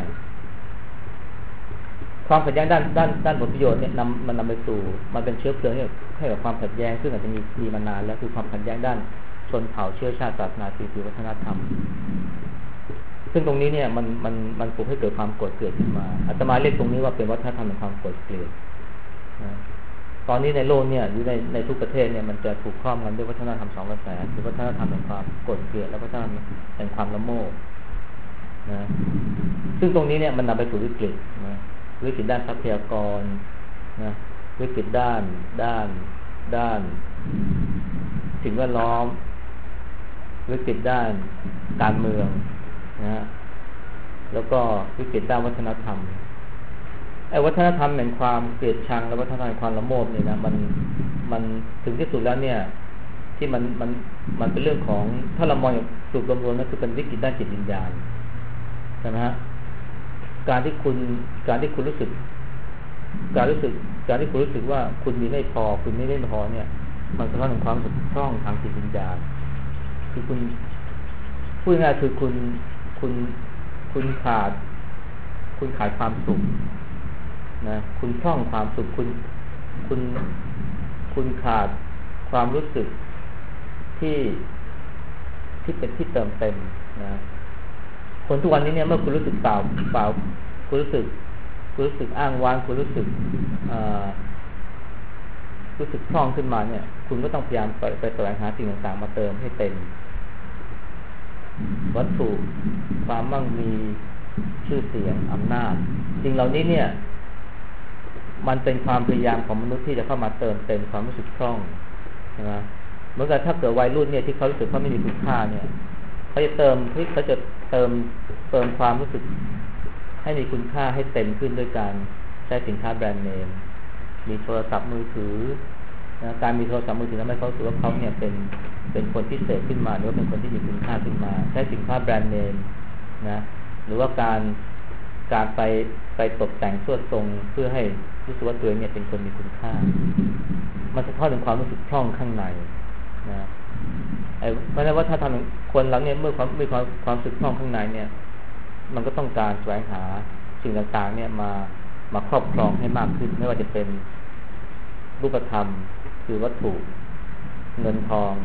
ความขัดแย้งด้านผลประโยชน์เนี่ยมันนำไปสู่มันเป็นเชื้อเพลิงให้กับความขัดแย้งซึ่งอาจจะมีมานานแล้วคือความขัดแย้งด้านชนเผ่าเชื้อชาติศาสนาสีผิววัฒนธรรมซึ่งตรงนี้เนี่ยมันปลุกให้เกิดความโกรธเกลียดขึ้นมาอาตมาเรียกตรงนี้ว่าเป็นวัฒนธรรมแห่งความโกรธเกลียดนะตอนนี้ในโลกเนี่ยหรือในทุกประเทศเนี่ยมันจะถูกครอบงำด้วยวัฒนธรรม2 กระแสคือวัฒนธรรมแห่งความโกรธเกลียดและวัฒนธรรมแห่งความละโมบนะซึ่งตรงนี้เนี่ยมันนำไปสู่วิกฤตนะวิกฤตด้านทรัพยากรนะวิกฤตด้านสิ่งแวดล้อมวิกฤตด้านการเมืองนะแล้วก็วิกฤตด้านวัฒนธรรมไอ้วัฒนธรรมแห่งความเกลียดชังและวัฒนธรรมแห่งความละโมบเนี่ยนะมันถึงที่สุดแล้วเนี่ยที่มันเป็นเรื่องของถ้าเรามองอย่างสุดรวมๆนั่นคือเป็นวิกฤตด้านจิตวิญญาณใช่ไหมฮะการที่คุณรู้สึกว่าคุณมีไม่พอคุณไม่ได้พอเนี่ยมันสะท้อนถึงความบกพร่องทางจิตวิญญาณคือคุณพูดง่ายๆคือคุณขาดความสุขนะคุณพร่องความสุขคุณขาดความรู้สึกที่เป็นที่เติมเต็มนะคนทุกวันนี้เนี่ยเมื่อคุณรู้สึกเปล่าคุณรู้สึกอ้างว้างคุณรู้สึกพร่องขึ้นมาเนี่ยคุณก็ต้องพยายามไปแสวงหาสิ่งต่างๆมาเติมให้เต็มวัตถุความมั่งมีชื่อเสียงอำนาจสิ่งเหล่านี้เนี่ยมันเป็นความพยายามของมนุษย์ที่จะเข้ามาเติมเต็มความรู้สึกพร่องใช่ไหมเหมือนกับถ้าเกิดวัยรุ่นเนี่ยที่เขารู้สึกเขาไม่มีคุณค่าเนี่ยเขาจะเติมความรู้สึกให้มีคุณค่าให้เต็มขึ้นด้วยการใช้สินค้าแบรนด์เนมมีโทรศัพท์มือถือนะการมีโทรศัพท์มือถือทำให้เขารู้สึกว่าเขาเนี่ยเป็นคนพิเศษขึ้นมาหรือว่าเป็นคนที่มีคุณค่าขึ้นมาใช้สินค้าแบรนด์เนมนะหรือว่าการไปตกแต่งสวดทรงเพื่อให้รู้สึกว่าตัวเองเนี่ยเป็นคนมีคุณค่ามันสะท้อนถึงความรู้สึกพร่องข้างในนะเพราะฉะนั้นว่าถ้าทำคนเราเนี่ยเมื่อมีความรู้สึกพร่องข้างในเนี่ยมันก็ต้องการแสวงหาสิ่งต่างๆเนี่ยมาครอบครองให้มากขึ้นไม่ว่าจะเป็นรูปธรรมคือวัตถุเงินทอง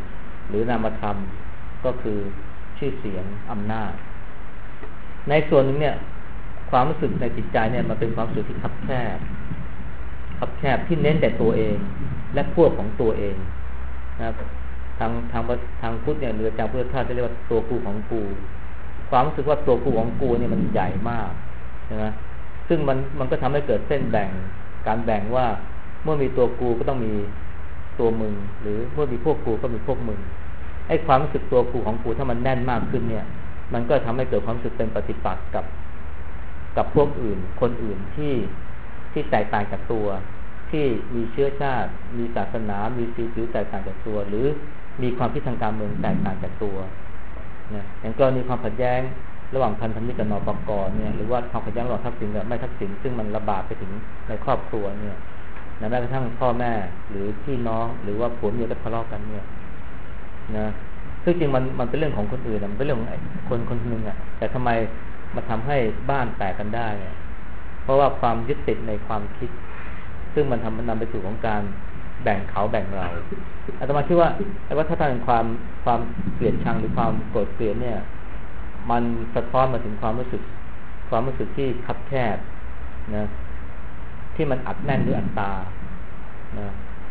หรือนามธรรมก็คือชื่อเสียงอำนาจในส่วนนึงเนี่ยความรู้สึกในจิตใจเนี่ยมันเป็นความรู้สึกที่คับแคบที่เน้นแต่ตัวเองและพวกของตัวเองนะครับทางพุทธเนี่ยหรืออาจารย์พุทธทาสจะเรียกว่าตัวกูของกูความรู้สึกว่าตัวกูของกูเนี่ยมันใหญ่มากใช่ไหมซึ่งมันก็ทำให้เกิดเส้นแบ่งการแบ่งว่าเมื่อมีตัวกูก็ต้องมีตัวมึงหรือเมื่อมีพวกกูก็มีพวกมึงไอ้ความรู้สึกตัวกูของกูถ้ามันแน่นมากขึ้นเนี่ยมันก็ทำให้เกิดความรู้สึกเป็นปฏิปักษ์กับพวกอื่นคนอื่นที่แตกต่างจากตัวที่มีเชื้อชาติมีศาสนามีสีผิวแตกต่างจากตัวหรือมีความคิดทางการเมืองแตกต่างจากตัวนะอย่างกรณีความขัดแย้งระหว่างพันธมิตรกับนปก.เนี่ยหรือว่าความขัดแย้งระหว่างทักษิณกับไม่ทักษิณซึ่งมันระบาดไปถึงในครอบครัวเนี่ยแม้กระทั่งพ่อแม่หรือพี่น้องหรือว่าผัวเมียก็ทะเลาะกันเนี่ยนะซึ่งจริงมันเป็นเรื่องของคนอื่นมันเป็นเรื่องของคนหนึ่งอ่ะแต่ทำไมมาทำให้บ้านแตกกันได้เนี่ยเพราะว่าความยึดติดในความคิดซึ่งมันนำไปสู่ของการแบ่งเขาแบ่งเราอาตมาคิดว่าไอ้วัฒนธรรมความเกลียดชังหรือความโกรธเกลียดเนี่ยมันสะท้อนมาถึงความรู้สึกที่คับแคบนะที่มันอัดแน่นด้วยอัตตานะ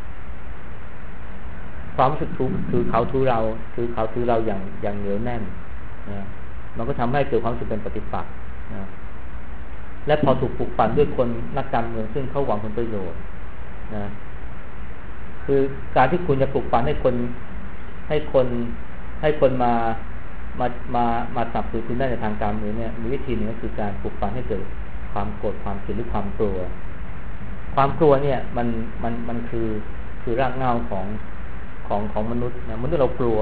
ความรู้สึกถือเขาถือเราอย่างเหนียวแน่นนะมันก็ทำให้เกิดความรู้สึกเป็นปฏิปักษ์นะและพอถูกปลุกปั่นด้วยคนนักการเมืองซึ่งเขาหวังผลประโยชน์นะคือการที่คุณจะปลุกปั่นให้คนมาสับสนคุณได้ในทางการเมืองเนี่ยมีวิธีหนึ่งก็คือการปลุกปั่นให้เกิดความโกรธความเกลียดหรือความกลัวเนี่ยมันคือรากเหง้าของมนุษย์นะมนุษย์เรากลัว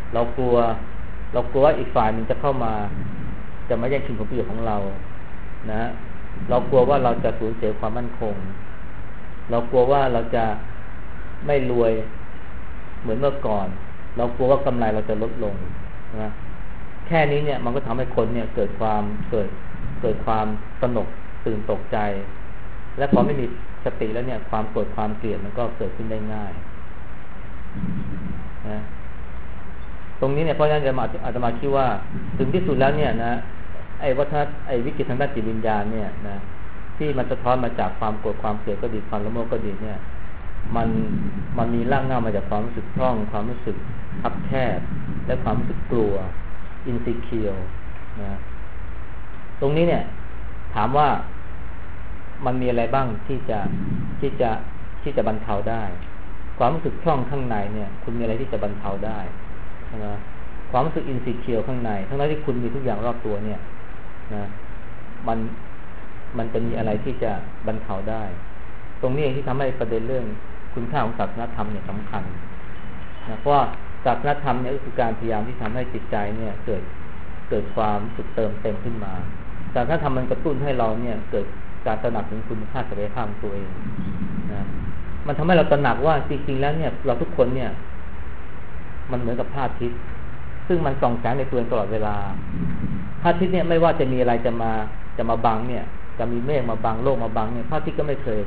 ว่าอีกฝ่ายนึงจะเข้ามาจะมาแย่งชิงผลประโยชน์ของเรานะเรากลัวว่าเราจะสูญเสียความมั่นคงเรากลัวว่าเราจะไม่รวยเหมือนเมื่อก่อนเรากลัวว่ากำไรเราจะลดลงนะแค่นี้เนี่ยมันก็ทำให้คนเนี่ยเกิดความสนกตื่นตกใจและพอไม่มีสติแล้วเนี่ยความโกรธความเกลียดมันก็เกิดขึ้นได้ง่ายนะตรงนี้เนี่ยเพราะฉะนั้นอาจจะมาคิดว่าถึงที่สุดแล้วเนี่ยนะไอ้วิกฤตทางด้านจิตวิญญาณเนี่ยนะที่มันสะท้อนมาจากความโกรธความเกลียดก็ดีความละโมบก็ดีเนี่ยมันมีรากเหง้ามาจากความรู้สึกพร่องความรู้สึกคับแคบและความรู้สึกกลัวอินซิเคียวนะตรงนี้เนี่ยถามว่ามันมีอะไรบ้างที่จะบรรเทาได้ความรู้สึกพร่องข้างในเนี่ยคุณมีอะไรที่จะบรรเทาได้นะความรู้สึกอินซิเคียวข้างในทั้งนั้นที่คุณมีทุกอย่างรอบตัวเนี่ยนะมันจะมีอะไรที่จะบรรเทาได้ตรงนี้เองที่ทำให้ประเด็นเรื่องคุณค่าของศาสนธรรมเนี่ยสำคัญนะเพราะว่าศาสนธรรมเนี่ยก็คือการพยายามที่ทำให้จิตใจเนี่ยเกิดความสุขเติมเต็มขึ้นมาศาสนธรรมมันกระตุ้นให้เราเนี่ยเกิดการตระหนักถึงคุณค่าศักยภาพของตัวเองนะมันทำให้เราตระหนักว่าจริงๆแล้วเนี่ยเราทุกคนเนี่ยมันเหมือนกับพระอาทิตย์ซึ่งมันส่องแสงในตัวเองตลอดเวลาพระอาทิตย์เนี่ยไม่ว่าจะมีอะไรจะมาบังเนี่ยจะมีเมฆมาบังโลกมาบังเนี่ยพระอาทิตย์ก็ไม่เคย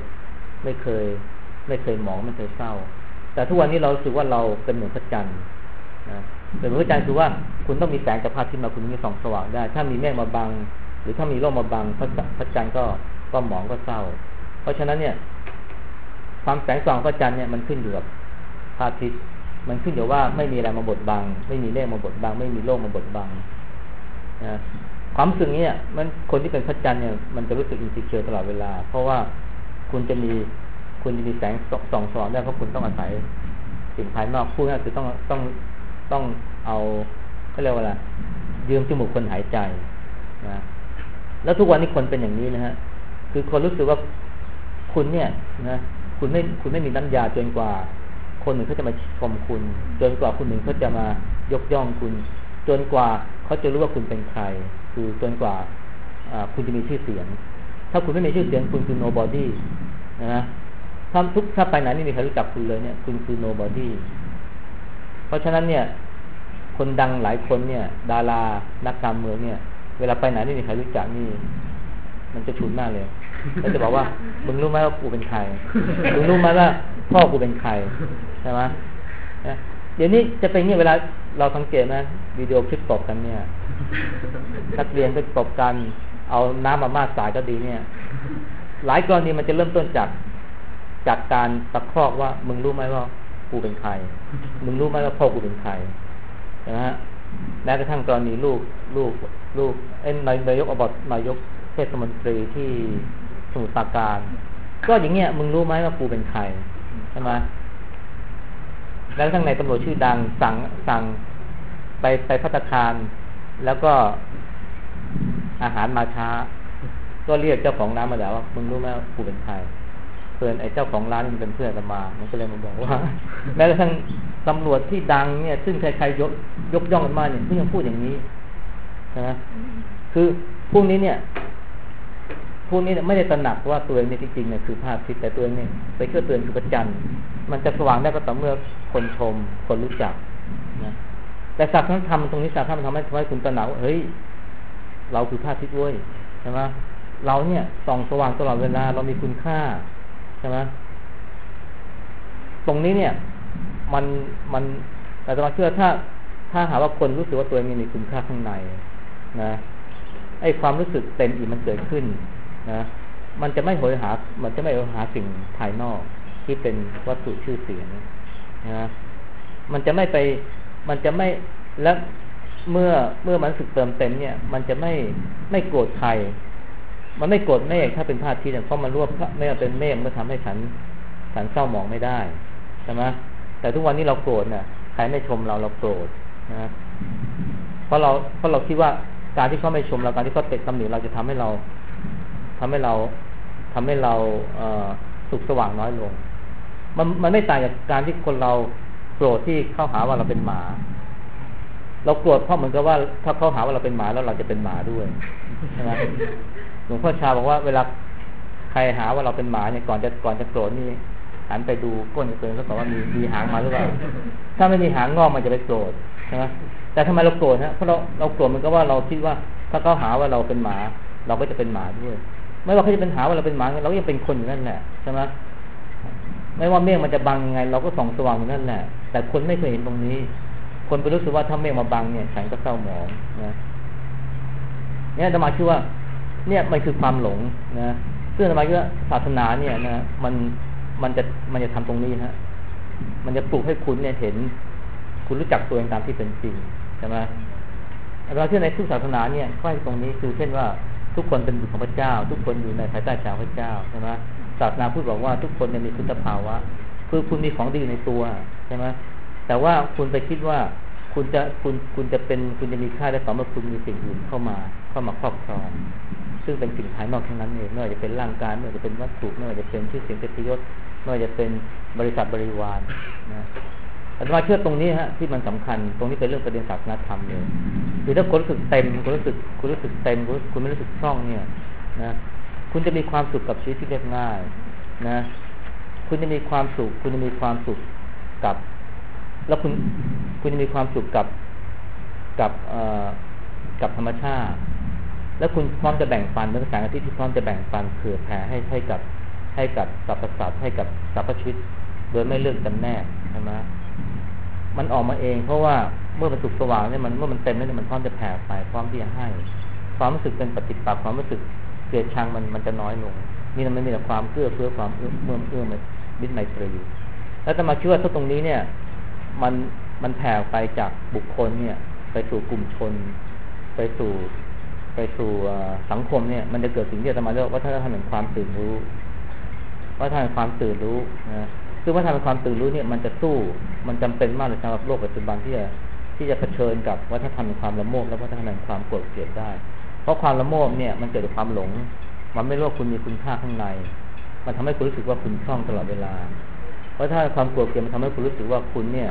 หมองไม่เคยเศร้าแต่ทุกวันนี้เรารู้สึกว่าเราเป็นเหมือนพระจันทร์นะเป็นเหมือนพระจันทร์คือว่าคุณต้องมีแสงจากพระอาทิตย์มาคุณมีส่องสว่างได้ถ้ามีเมฆมาบังหรือถ้ามีโลกมาบังพระจันทร์ก็หมองก็เศร้าเพราะฉะนั้นเนี่ยความแสงสว่างพระจันทร์เนี่ยมันขึ้นอยู่กับพระอาทิตย์มันขึ้นอยู่ว่าไม่มีอะไรมาบดบังไม่มีเมฆมาบดบังไม่มีโลกมาบดบังนะความรู้สึกนี้มันคนที่เป็นพระจันทร์เนี่ยมันจะรู้สึกอินสิเคียวตลอดเวลาเพราะว่าคุณจะมีแสงส่องสว่างได้เพราะคุณต้องอาศัยสิ่งภายนอกพูดง่ายคือต้องเอาเขาเรียกว่าอะไรยืมจมูกคนหายใจนะแล้วทุกวันนี้คนเป็นอย่างนี้นะฮะคือคนรู้สึกว่าคุณเนี่ยนะคุณไม่มีน้ำยาจนกว่าคนหนึ่งเขาจะมาชมคุณจนกว่าคนหนึ่งเขาจะมายกย่องคุณจนกว่าเขาจะรู้ว่าคุณเป็นใครคือจนกว่าคุณจะมีชื่อเสียงถ้าคุณไม่มีชื่อเสียงคุณคือ nobody นะถ้าไปไหนไม่มีใครรู้จักคุณเลยเนี่ยคุณคือ nobody เพราะฉะนั้นเนี่ยคนดังหลายคนเนี่ยดารานักการเมืองเนี่ยเวลาไปไหนไม่มีใครรู้จักนี่มันจะฉุนมากเลยแล้วจะบอกว่ามึงรู้ไหมว่ากูเป็นใครมึงรู้ไหมว่าพ่อกูเป็นใครใช่ไหมเดี๋ยวนี้จะเป็นเงี้ยเวลาเราสังเกตนะวิดีโอคลิปตบกันเนี่ยนักเรียนไปตบกันเอาน้ำมาม่าสายก็ดีเนี่ยหลายกรณีมันจะเริ่มต้นจากการตะคอกว่ามึงรู้ไหมว่ากูเป็นใครมึงรู้ไหมว่าพ่อกูเป็นใครนะฮะแม้กระทั่งกรณีลูกนายกอบตนายกเทศมนตรีที่สมุทรปราการก็อย่างเงี้ยมึงรู้ไหมว่ากูเป็นใครใช่ไหมแล้วทั้งในตำรวจชื่อดังสั่งไปภัตตาคารแล้วก็อาหารมาช้าก็เรียกเจ้าของร้านมาแล้วว่ามึงรู้ไหมว่ากูเป็นใครเพื่อนไอ้เจ้าของร้านมันเป็นเพื่อนกันมามันก็เลยมาบอกว่าแม้กระทั่งตำรวจที่ดังเนี่ยซึ่งใครๆยกย่องกันมาเนี่ยก็ยังพูดอย่างนี้นะคือพวกนี้เนี่ยไม่ได้ตระหนักว่าตัวเองเนี่ยจริงๆเนี่ยคือพระอาทิตย์แต่ตัวเองเนี่ยไปเชื่อตัวเองคือพระจันทร์มันจะสว่างได้ก็ต่อเมื่อคนชมคนรู้จักนะแต่ศาสนธรรมตรงนี้ศาสนธรรมมันทำให้คุณตระหนักว่าเฮ้ยเราคือพระอาทิตย์เว้ยใช่ไหมเราเนี่ยส่องสว่างตลอดเวลาเรามีคุณค่าใช่ไหมตรงนี้เนี่ยมันแต่จะมาเชื่อถ้าหาว่าคนรู้สึกว่าตัวเองมีคุณค่าข้างในนะไอ้ความรู้สึกเต็มอิ่มมันเกิดขึ้นนะมันจะไม่โหยหาสิ่งภายนอกที่เป็นวัตถุชื่อเสียงนะมันจะไม่และเมื่อมันรู้สึกเติมเต็มเนี่ยมันจะไม่โกรธใครมันไม่โกรธเมฆถ้าเป็นพระอาทิตย์เพราะมันรวบไม่เป็นเมฆมันก็ทำให้ฉันเศร้าหมองไม่ได้ใช่ไหมแต่ทุกวันนี้เราโกรธเนี่ยใครไม่ชมเราโกรธนะเพราะเราคิดว่าการที่เขาไม่ชมเราการที่เขาเตะตำหนิเราจะทำให้เราสุขสว่างน้อยลงมันไม่ต่างจากการที่คนเราโกรธที่เข้าหาว่าเราเป็นหมาเราโกรธเพราะเหมือนกับว่าถ้าเขาหาว่าเราเป็นหมาแล้วเราจะเป็นหมาด้วยใช่ไหมหลวงพ่อชาบอกว่าเวลาใครหาว่าเราเป็นหมาเนี่ยก่อนจะโกรธนี่หันไปดูก้นตัวเองก็บอกว่ามีหางมาหรือเปล่าถ้าไม่มีหางงอกมันจะไปโกรธใช่ไหมแต่ทำไมเราโกรธฮะเพราะเราโกรธมันก็ว่าเราคิดว่าถ้าเขาหาว่าเราเป็นหมาเราก็จะเป็นหมาด้วยไม่ว่าเขาจะเป็นหาว่าเราเป็นหมาเราก็ยังเป็นคนอยู่นั่นแหละใช่ไหมไม่ว่าเมฆมันจะบังยังไงเราก็ส่องสว่างอยู่นั่นแหละแต่คนไม่เคยเห็นตรงนี้คนไปรู้สึกว่าถ้าเมฆมาบังเนี่ยฉันก็เศร้าหมองนะเนี่ยอาตมาคิดว่าเนี่ยมันคือความหลงนะซึ่งอาตมาคิดว่าศาสนาเนี่ยนะมันจะทำตรงนี้ฮะมันจะปลุกให้คุณเนี่ยเห็นคุณรู้จักตัวเองตามที่เป็นจริงใช่ไหมเราเชื่อในทุกศาสนาเนี่ยข้อตรงนี้คือเช่นว่าทุกคนเป็นบุตรของพระเจ้าทุกคนอยู่ในภายใต้ชาวพระเจ้าใช่ไหมศาสนาพูดบอกว่าทุกคนเนี่ยมีคุณภาวะคือคุณมีของดีในตัวใช่ไหมแต่ว่าคุณไปคิดว่าคุณจะมีค่าได้ต่อเมื่อคุณมีสิ่งอื่นเข้ามาครอบครองซึ่งเป็นสิ่งภายนอกทั้งนั้นเองไม่ว่าจะเป็นร่างกายไม่ว่าจะเป็นวัตถุไม่ว่าจะเป็นชื่อเสียงเกียรติยศไม่ว่าจะเป็นบริษัทบริวารนะอาตมาเชื่อตรงนี้ฮะที่มันสำคัญตรงนี้เป็นเรื่องประเด็นศาสนธรรมเลยคือถ้าคุณรู้สึกเต็มคุณรู้สึกเต็มคุณไม่รู้สึกพร่องเนี่ยนะคุณจะมีความสุขกับชีวิตที่เรียบง่ายนะคุณจะมีความสุขกับแล้วคุณจะมีความสุขกับธรรมชาติแล้วคุณพร้อมจะแบ่งปันเหมือนแสงอาทิตย์ที่พร้อมจะแบ่งปันเผื่อแผ่ให้กับสรรพสัตว์ให้กับสรรพชีวิตโดยไม่เลือกจำแนกใช่ไหมมันออกมาเองเพราะว่าเมื่อมันสุขสว่างเนี่ยเมื่อมันเต็มแล้วเนี่ยมันพร้อมจะแผ่ไปพร้อมที่จะให้ความรู้สึกเป็นปฏิปักษ์ความรู้สึกเกลียดชังมันจะน้อยลงนี่มันมีแต่ความเอื้อเฟื้อความเอื้อมิตรไมตรีแล้วจะมาเชื่อว่าตรงนี้เนี่ยมันแผ่ไปจากบุคคลเนี่ยไปสู่กลุ่มชนไปสู่สังคมเนี่ยมันจะเกิดสิ่งที่จะมาเรียกว่าวัฒนธรรมแห่งความตื่นรู้วัฒนธรรมแห่งความตื่นรู้นะซึ่งวัฒนธรรมแห่งความตื่นรู้เนี่ยมันจะสู้มันจำเป็นมากเลยสำหรับโลกปัจจุบันที่จะเผชิญกับวัฒนธรรมแห่งความละโมบและวัฒนธรรมแห่งความโกรธเกลียดได้เพราะความละโมบเนี่ยมันเกิดจากความหลงมันไม่รู้ว่าคุณมีคุณค่าข้างในมันทำให้คุณรู้สึกว่าคุณคล่องตลอดเวลาเพราะถ้าความโกรธเกลียดมันทำให้คุณรู้สึกว่าคุณเนี่ย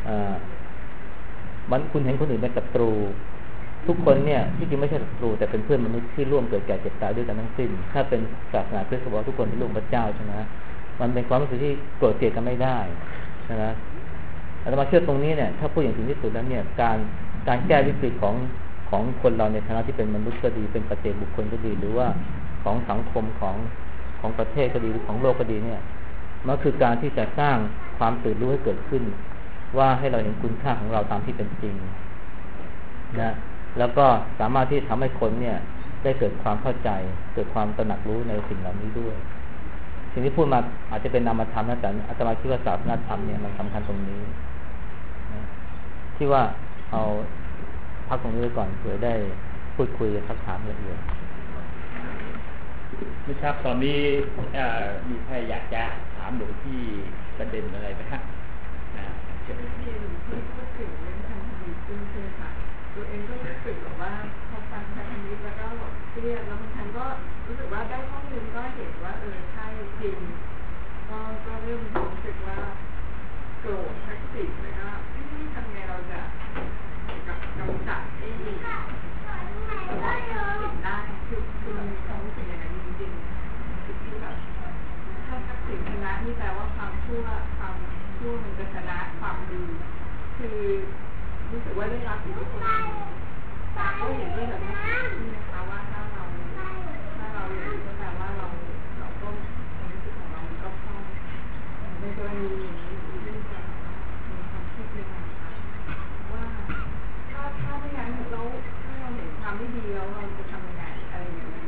คุณเห็นคนอื่นเป็นศัตรูทุกคนเนี่ยที่จริงไม่ใช่ศัตรูแต่เป็นเพื่อนมนุษย์ที่ร่วมเกิดแก่เจ็บตายด้วยกันทั้งสิ้นถ้าเป็นศาสนาคริสต์บอกทุกคนเป็นลูกพระเจ้าใช่ไหมมันเป็นความรู้สึกที่โกรธเกลียดกันไม่ได้ใช่ไหมอาตมาเชื่อตรงนี้เนี่ยถ้าพูดอย่างถึงที่สุดแล้วเนี่ยการแก้วิกฤตของคนเราในฐานะที่เป็นมนุษย์ก็ดีเป็นปัจเจกบุคคลก็ดีหรือว่าของสังคมของประเทศก็ดีหรือของโลกก็ดีเนี่ยมันคือการที่จะสร้างความตื่นรู้ให้เกิดขึ้นว่าให้เราเห็นคุณค่าของเราตามที่เป็นจริงนะแล้วก็สามารถที่ทำให้คนเนี่ยได้เกิดความเข้าใจเกิดความตระหนักรู้ในสิ่งเหล่านี้ด้วยสิ่งที่พูดมาอาจจะเป็นนามธรรมนะแต่อาตมาคิดว่าศาสนธรรมเนี่ยมันสำคัญตรงนี้นะที่ว่าเอาพักตรงนี้ไว้ก่อนเผื่อได้พูดคุยสักถามละเอียดไม่ทราบตอนนี้มีใครอยากจะถามหลวงพี่ประเด็นอะไรไหมฮะเช่นที่หลวงพี่พูดถึงเรื่องทางคดีซึ่งใช่ไหมคะตัวเองก็รู้สึกแบบว่าพอฟังทางนี้แล้วก็แบบเครียดแล้วบางครั้งก็รู้สึกว่าได้ข้อมูลก็เห็นว่าใช่จริงก็เริ่มรู้สึกว่าโกรธทักษิณแล้วก็ทำไงเราจะกำจัดไอ้สิ่งได้คือมันมีความรู้สึกอย่างนั้นจริงๆคือแบบถ้าทักษิณชนะนี่แปลว่าความชั่วมันจะชนะความดีคือรู้สึกว่าได้รับอิทธิพลก็เห็นด้วยแบบนี้นะคะว่าถ้าเราอย่างนี้ก็แปลว่าเราก็ความรู้สึกของเรามันก็คล่องในกรณีอย่างนี้ที่จะมีความคิดยังไงคะว่าถ้าไม่งั้นเราถ้าเราเห็นความไม่ดีแล้วเราจะทำยังไงอะไรอย่างเงี้ย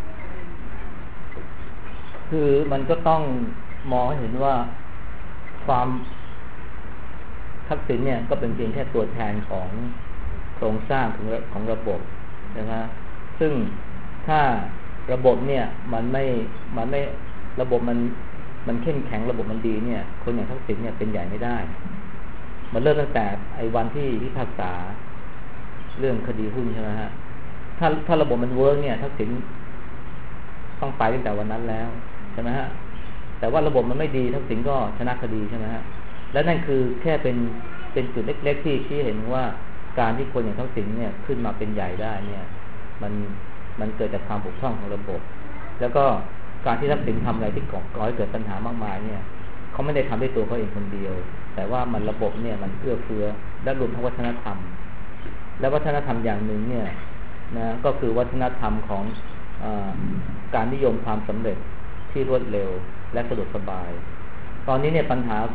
คือมันก็ต้องมองให้เห็นว่าความทักษิณเนี่ยก็เป็นเพียงแค่ตัวแทนของโครงสร้างของระบบนะซึ่งถ้าระบบเนี่ยมันไม่ระบบมันเข้มแข็งระบบมันดีเนี่ยคนอย่างทักษิณเนี่ยเป็นใหญ่ไม่ได้มันเริ่มตั้งแต่ไอ้วันที่พิพากษาเรื่องคดีหุ้นใช่ไหมฮะถ้าระบบมันเวิร์กเนี่ยทักษิณต้องไปตั้งแต่วันนั้นแล้วใช่ไหมฮะแต่ว่าระบบมันไม่ดีทักษิณก็ชนะคดีใช่ไหมฮะและนั่นคือแค่เป็นจุดเล็กๆที่ชี้เห็นว่าการที่คนอย่างทักษิณเนี่ยขึ้นมาเป็นใหญ่ได้เนี่ยมันเกิดจากความบกพร่องของระบบ แล้วก็การที่ทักษิณทำอะไรที่ก่อให้เกิดปัญหามากมายเนี่ยเขาไม่ได้ทำด้วยตัวเขาเองคนเดียวแต่ว่ามันระบบเนี่ยมันเอื้อเฟื้อและรวมทั้งวัฒนธรรมและวัฒนธรรมอย่างหนึ่งเนี่ยนะก็คือวัฒนธรรมของการนิยมความสำเร็จที่รวดเร็วและสะดวกสบายตอนนี้เนี่ยปัญหา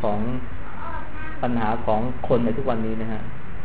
ของคนในทุกวันนี้นะฮะ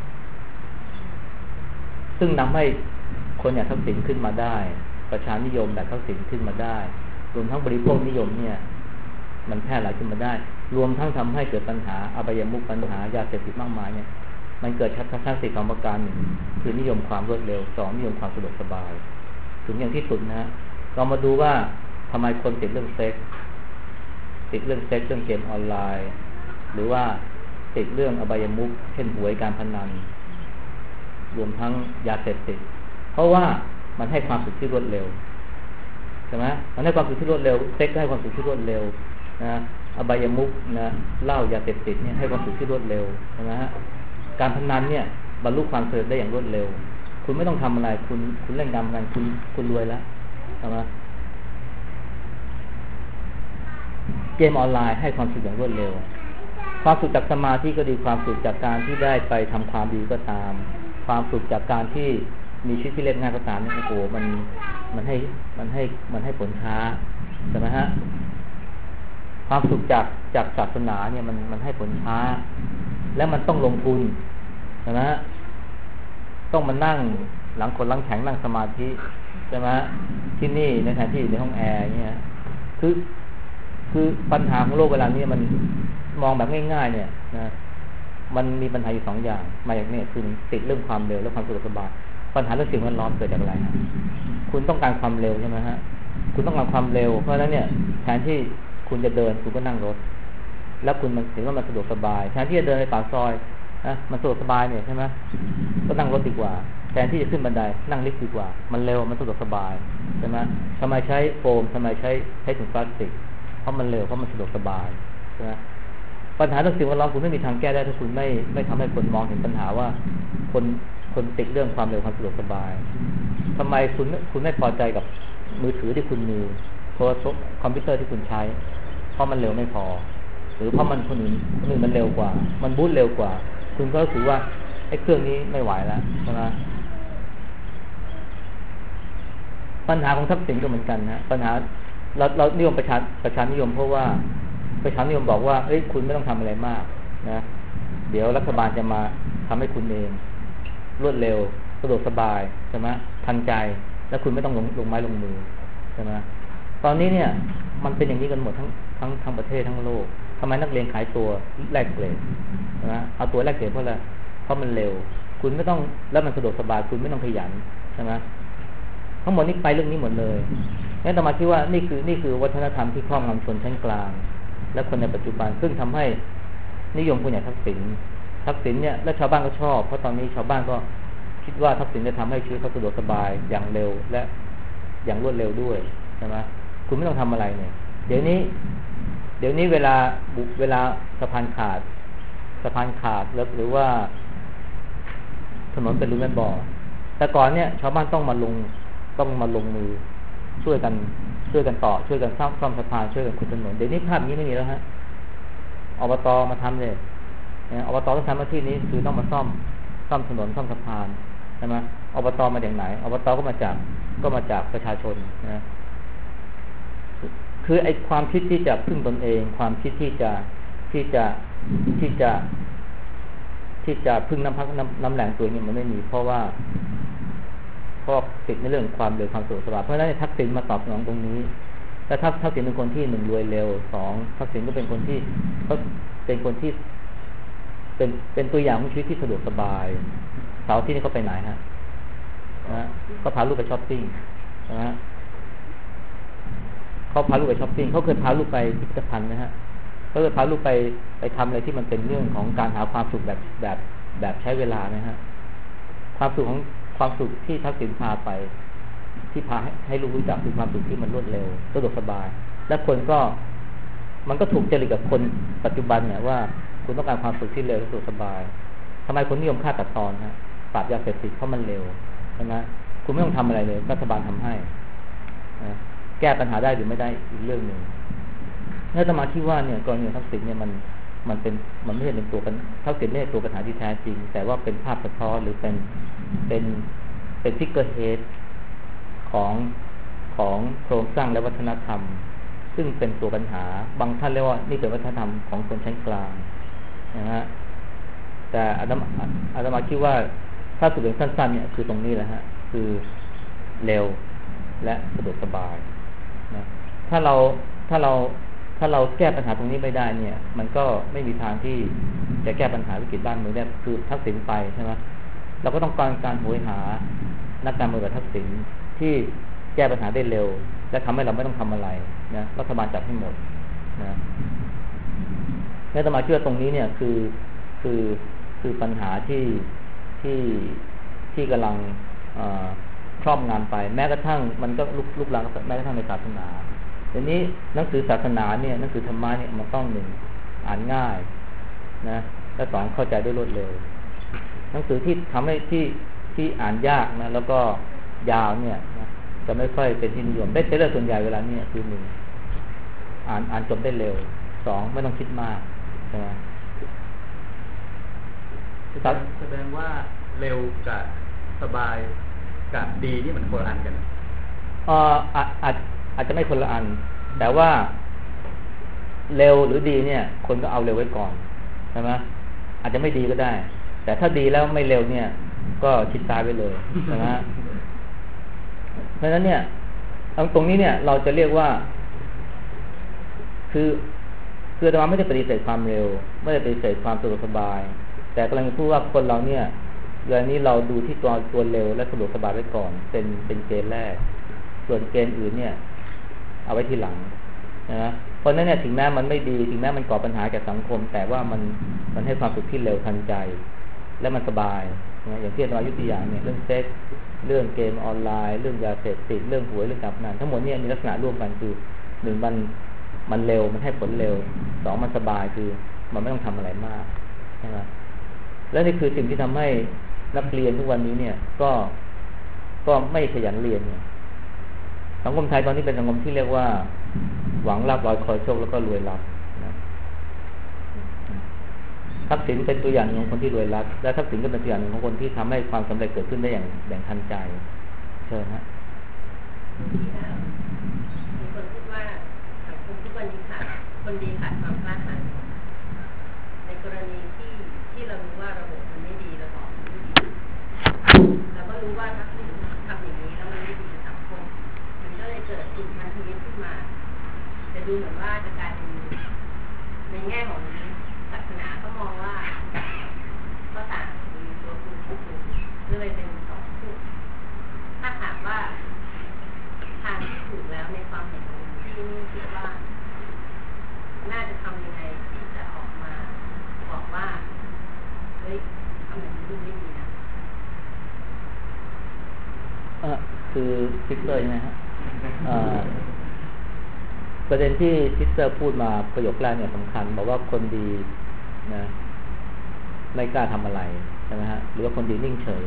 ซึ่งนำให้คนอย่างทักษิณขึ้นมาได้ประชานิยมแบบทักษิณขึ้นมาได้รวมทั้งบริโภคนิยมเนี่ยมันแพร่หลายขึ้นมาได้รวมทั้งทำให้เกิดปัญหาอบายมุขปัญหายาเสพติดมากมายเนี่ยมันเกิดทัศนคติของประการหนึ่งคือนิยมความรวดเร็วสองนิยมความสะดวกสบายถึงอย่างที่สุดนะฮะเรามาดูว่าทำไมคนติดเรื่องเซ็กเรื่องเกมออนไลน์หรือว่าติดเรื่องอบายมุขเช่นหวยการพนันรวมทั้งยาเสพติดเพราะว่ามันให้ความสุขที่รวดเร็วใช่ไหมมันให้ความสุขที่รวดเร็วเซ็กให้ความสุขที่รวดเร็วนะอบายมุขนะเหล้ายาเสพติดเนี่ยให้ความสุขที่รวดเร็วใช่ไหมฮะการพนันเนี่ยบรรลุความสำเร็จได้อย่างรวดเร็วคุณไม่ต้องทำอะไรคุณเล่นการพนันคุณรวยแล้วใช่ไหมเกมออนไลน์ให้ความสุขอย่างรวดเร็วความสุขจากสมาธิก็ดีความสุขจากการที่ได้ไปทำความดีก็ตามความสุขจากการที่มีชีวิตที่เรียบง่ายก็ตามเนี่ยโอ้โหมันให้ผลช้าใช่ไหมฮะความสุขจากศาสนาเนี่ยมันให้ผลช้าแล้วมันต้องลงทุนใช่ไหมฮะต้องมานั่งหลังคนหลังแข็งนั่งสมาธิใช่ไหมที่นี่ในแทนที่ในห้องแอร์เนี่ยคือปัญหาของโลกเวลานี้มันมองแบบง่ายๆเนี่ยนะมันมีปัญหาอยู่สองอย่างมาอย่างนี้คือติดเรื่องความเร็วและความสะดวกสบายปัญหาเรื่องสิ่งแวดล้อมเกิดจากอะไรฮะคุณต้องการความเร็วใช่ไหมฮะคุณต้องการความเร็วเพราะฉะนั้นเนี่ยแทนที่คุณจะเดินคุณก็นั่งรถแล้วคุณมันเห็นว่ามันสะดวกสบายแทนที่จะเดินในปากซอยนะมันสะดวกสบายเนี่ยใช่ไหมก็นั่งรถดีกว่าแทนที่จะขึ้นบันไดนั่งลิฟต์ดีกว่ามันเร็วมันสะดวกสบายใช่ไหมทำไมใช้โฟมทำไมใช้ถุงพลาสติกเพราะมันเร็วเพราะมันสะดวกสบายใช่ไหมปัญหาเรื่องสิ่งแวดล้อมคุณไม่มีทางแก้ได้ถ้าคุณไม่ทำให้คนมองเห็นปัญหาว่าคนติดเรื่องความเร็วความสะดวกสบายทำไมคุณไม่พอใจกับมือถือที่คุณมีโทรศัพท์คอมพิวเตอร์ที่คุณใช้เพราะมันเร็วไม่พอหรือเพราะมันคนอื่นมันเร็วกว่ามันบูตเร็วกว่าคุณก็รู้สึกว่าไอ้เครื่องนี้ไม่ไหวแล้วใช่ไหมปัญหาของทักษิณก็เหมือนกันนะปัญหาเรานิยมประชานิยมเพราะว่าประชานิยมบอกว่าเอ้ยคุณไม่ต้องทำอะไรมากนะเดี๋ยวรัฐบาลจะมาทำให้คุณเองรวดเร็วสะดวกสบายใช่ไหมทันใจแล้วคุณไม่ต้องลงไม้ลงมือใช่ไหมตอนนี้เนี่ยมันเป็นอย่างนี้กันหมดทั้งประเทศทั้งโลกทำไมนักเรียนขายตัวแลกเกรดใช่ไหมเอาตัวแลกเกรดเพราะอะไรเพราะมันเร็วคุณไม่ต้องแล้วมันสะดวกสบายคุณไม่ต้องขยันใช่ไหมทั้งหมดนี้ไปเรื่องนี้หมดเลยงั้นต่อมาคิดว่านี่คือวัฒนธรรมที่ครอบงำชนชั้นกลางและคนในปัจจุบันซึ่งทำให้นิยมคนอย่างทักษิณเนี่ยและชาวบ้านก็ชอบเพราะตอนนี้ชาวบ้านก็คิดว่าทักษิณจะทำให้ชีวิตเขาสะดวกสบายอย่างเร็วและอย่างรวดเร็วด้วยใช่ไหมคุณไม่ต้องทำอะไรเนี่ยเดี๋ยวนี้เวลาสะพานขาดหรือว่าถนนเป็นรูแม่บ่อแต่ก่อนเนี่ยชาวบ้านต้องมาลงมือช่วยกันต่อช่วยกันซ่อมสะพานช่วยกันขุดถนนเดี๋ยวนี้ภาพนี้ไม่มีแล้วฮะอบต.มาทำเลยอบต.ต้องทำหน้าที่นี้คือต้องมาซ่อมถนนซ่อมสะพานใช่ไหมอบต.มาจากไหนอบต.ก็มาจากประชาชนนะคือไอ้ความคิดที่จะพึ่งตนเองความคิดที่จะพึ่งน้ำแหล่งตัวนี้มันไม่มีเพราะติดในเรื่องความเร็วความสะดวกสบายเพราะฉะนั้นทักษิณมาตอบสนองตรงนี้และทักษิณเป็นคนที่1รวยเร็ว2ทักษิณก็เป็นคนที่เป็นตัวอย่างของชีวิตที่สะดวกสบายเสาร์ที่นี่เขาไปไหนฮะก็พาลูกไปช้อปปิ้งนะฮะเขาพาลูกไปช้อปปิ้งเขาเคยพาลูกไปพิพิธภัณฑ์นะฮะเขาเคยพาลูกไปทำอะไรที่มันเป็นเรื่องของการหาความสุขแบบใช้เวลานะฮะความสุขที่ทักษิณพาไปที่พาให้ลูกรู้จักคือความสุขที่มันรวดเร็วสะดวกสบายและคนก็มันก็ถูกจริตกับคนปัจจุบันเนี่ยว่าคุณต้องการความสุขที่เร็วและสะดวกสบายทำไมคนนิยมฆ่าตัดตอนฮะปราบยาเสพติดเพราะมันเร็วใช่ไหมคุณไม่ต้องทำอะไรเลยรัฐบาลทำให้แก้ปัญหาได้หรือไม่ได้อีกเรื่องหนึ่งเนื่องจากมาที่ว่าเนี่ยกรณีทักษิณเนี่ยมันไม่ใช่เป็นตัวกันทักษิณไม่ใช่ตัวปัญหาที่แท้จริงแต่ว่าเป็นภาพสะท้อนหรือเป็นฟิกเกอร์เฮดของโครงสร้างและวัฒนธรรมซึ่งเป็นตัวปัญหาบางท่านเรียกว่านี่เป็นวัฒนธรรมของชนชั้นกลางนะฮะแต่อาตมาคิดว่าถ้าสุดอย่างสั้นๆเนี่ยคือตรงนี้แหละฮะคือเร็วและสะดวกสบายนะถ้าเราแก้ปัญหาตรงนี้ไม่ได้เนี่ยมันก็ไม่มีทางที่จะแก้ปัญหาวิกฤตบ้านเมืองได้คือทักษิณไปใช่ไหมเราก็ต้องการโหยหานักการเมืองแบบทักษิณที่แก้ปัญหาได้เร็วและทำให้เราไม่ต้องทำอะไรนะรัฐบาลจัดให้หมดนะและอาตมาเชื่อตรงนี้เนี่ยคือปัญหาที่กำลังครอบงำไปแม้กระทั่งมันก็ลุกลามแม้กระทั่งในศาสนาทีนี้หนังสือศาสนาเนี่ยหนังสือธรรมะเนี่ยมันต้อง1อ่านง่ายนะและ2เข้าใจได้รวดเร็วหนังสือที่ทำให้ที่อ่านยากนะแล้วก็ยาวเนี่ยนะจะไม่ค่อยเป็นที่นิยมได้เจอส่วนใหญ่เวลาเนี่ยคือ1อ่านจบได้เร็ว2ไม่ต้องคิดมากใช่ไหมแสดงว่าเร็วกับสบายกับดีนี่เหมือนคนละอันกันอาจจะไม่คนละอันแต่ว่าเร็วหรือดีเนี่ยคนก็เอาเร็วไว้ก่อนใช่ไหมอาจจะไม่ดีก็ได้แต่ถ้าดีแล้วไม่เร็วเนี่ยก็ชิดซ้ายไว้เลยใช่ไหมเพราะฉะนั้นเนี่ยตรงนี้เนี่ยเราจะเรียกว่าคืออาตมาไม่ได้ปฏิเสธความเร็วไม่ได้ปฏิเสธความสะดวกสบายแต่กำลังพูดว่าคนเราเนี่ยเรื่องนี้เราดูที่ตัวเร็วและสะดวกสบายไว้ก่อนเป็นเกณฑ์แรกส่วนเกณฑ์อื่นเนี่ยเอาไว้ทีหลังนะเพราะนั้นเนี่ยถึงแม้มันไม่ดีถึงแม้มันก่อปัญหาแก่สังคมแต่ว่ามันให้ความสุขที่เร็วทันใจและมันสบายนะอย่างที่อาจารย์ยุติอย่างเนี่ยเรื่องเซ็กเรื่องเกมออนไลน์เรื่องยาเสพติดเรื่องหวยเรื่องการพนันทั้งหมดเนี่ยมีลักษณะร่วมกันคือ1มันเร็วมันให้ผลเร็ว2มันสบายคือมันไม่ต้องทำอะไรมากใช่ไหมและนี่คือสิ่งที่ทำให้นักเรียนทุกวันนี้เนี่ยก็ไม่ขยันเรียนเนี่ยสังคมไทยตอนนี้เป็นสังคมที่เรียกว่าหวังลาภลอยคอยโชคแล้วก็รวยลับนะทักษิณเป็นตัวอย่างของคนที่รวยลับและทักษิณก็เป็นตัวอย่างของคนที่ทำให้ความสำเร็จเกิดขึ้นได้อย่างทันใจเชิญฮะมีคนพูดว่าสังคมทุกวันนี้ค่ะคนดีขาดความกล้าหาญในกรณีที่ที่เรารู้ว่าระบบมันไม่ดีระบบมันไม่ดีเราก็รู้ว่าถ้าผู้หญิงทำอย่างนี้แล้วมันไม่ดีกับสังคมมันก็เลยเกิดกลุ่มพันธมิตรขึ้นมาแต่ดูเหมือนว่าจะกลายเป็นในแง่ของศาสนาก็มองว่าก็ต่างมีตัวคุณผู้คุณก็เลยเป็นสองคู่ถ้าถามว่าทางที่ถูกแล้วในความเห็นของที่นี่คิดว่าน่าจะทำยังไงที่จะออกมาบอกว่าเฮ้ยทำแบบนี้ดูไม่ดีนะคือซิสเตอร์ใช่ไหมฮะประเด็นที่ซิสเตอร์พูดมาประโยคแรกเนี่ยสำคัญบอกว่าคนดีนะไม่กล้าทำอะไรใช่ไหมฮะหรือว่าคนดีนิ่งเฉย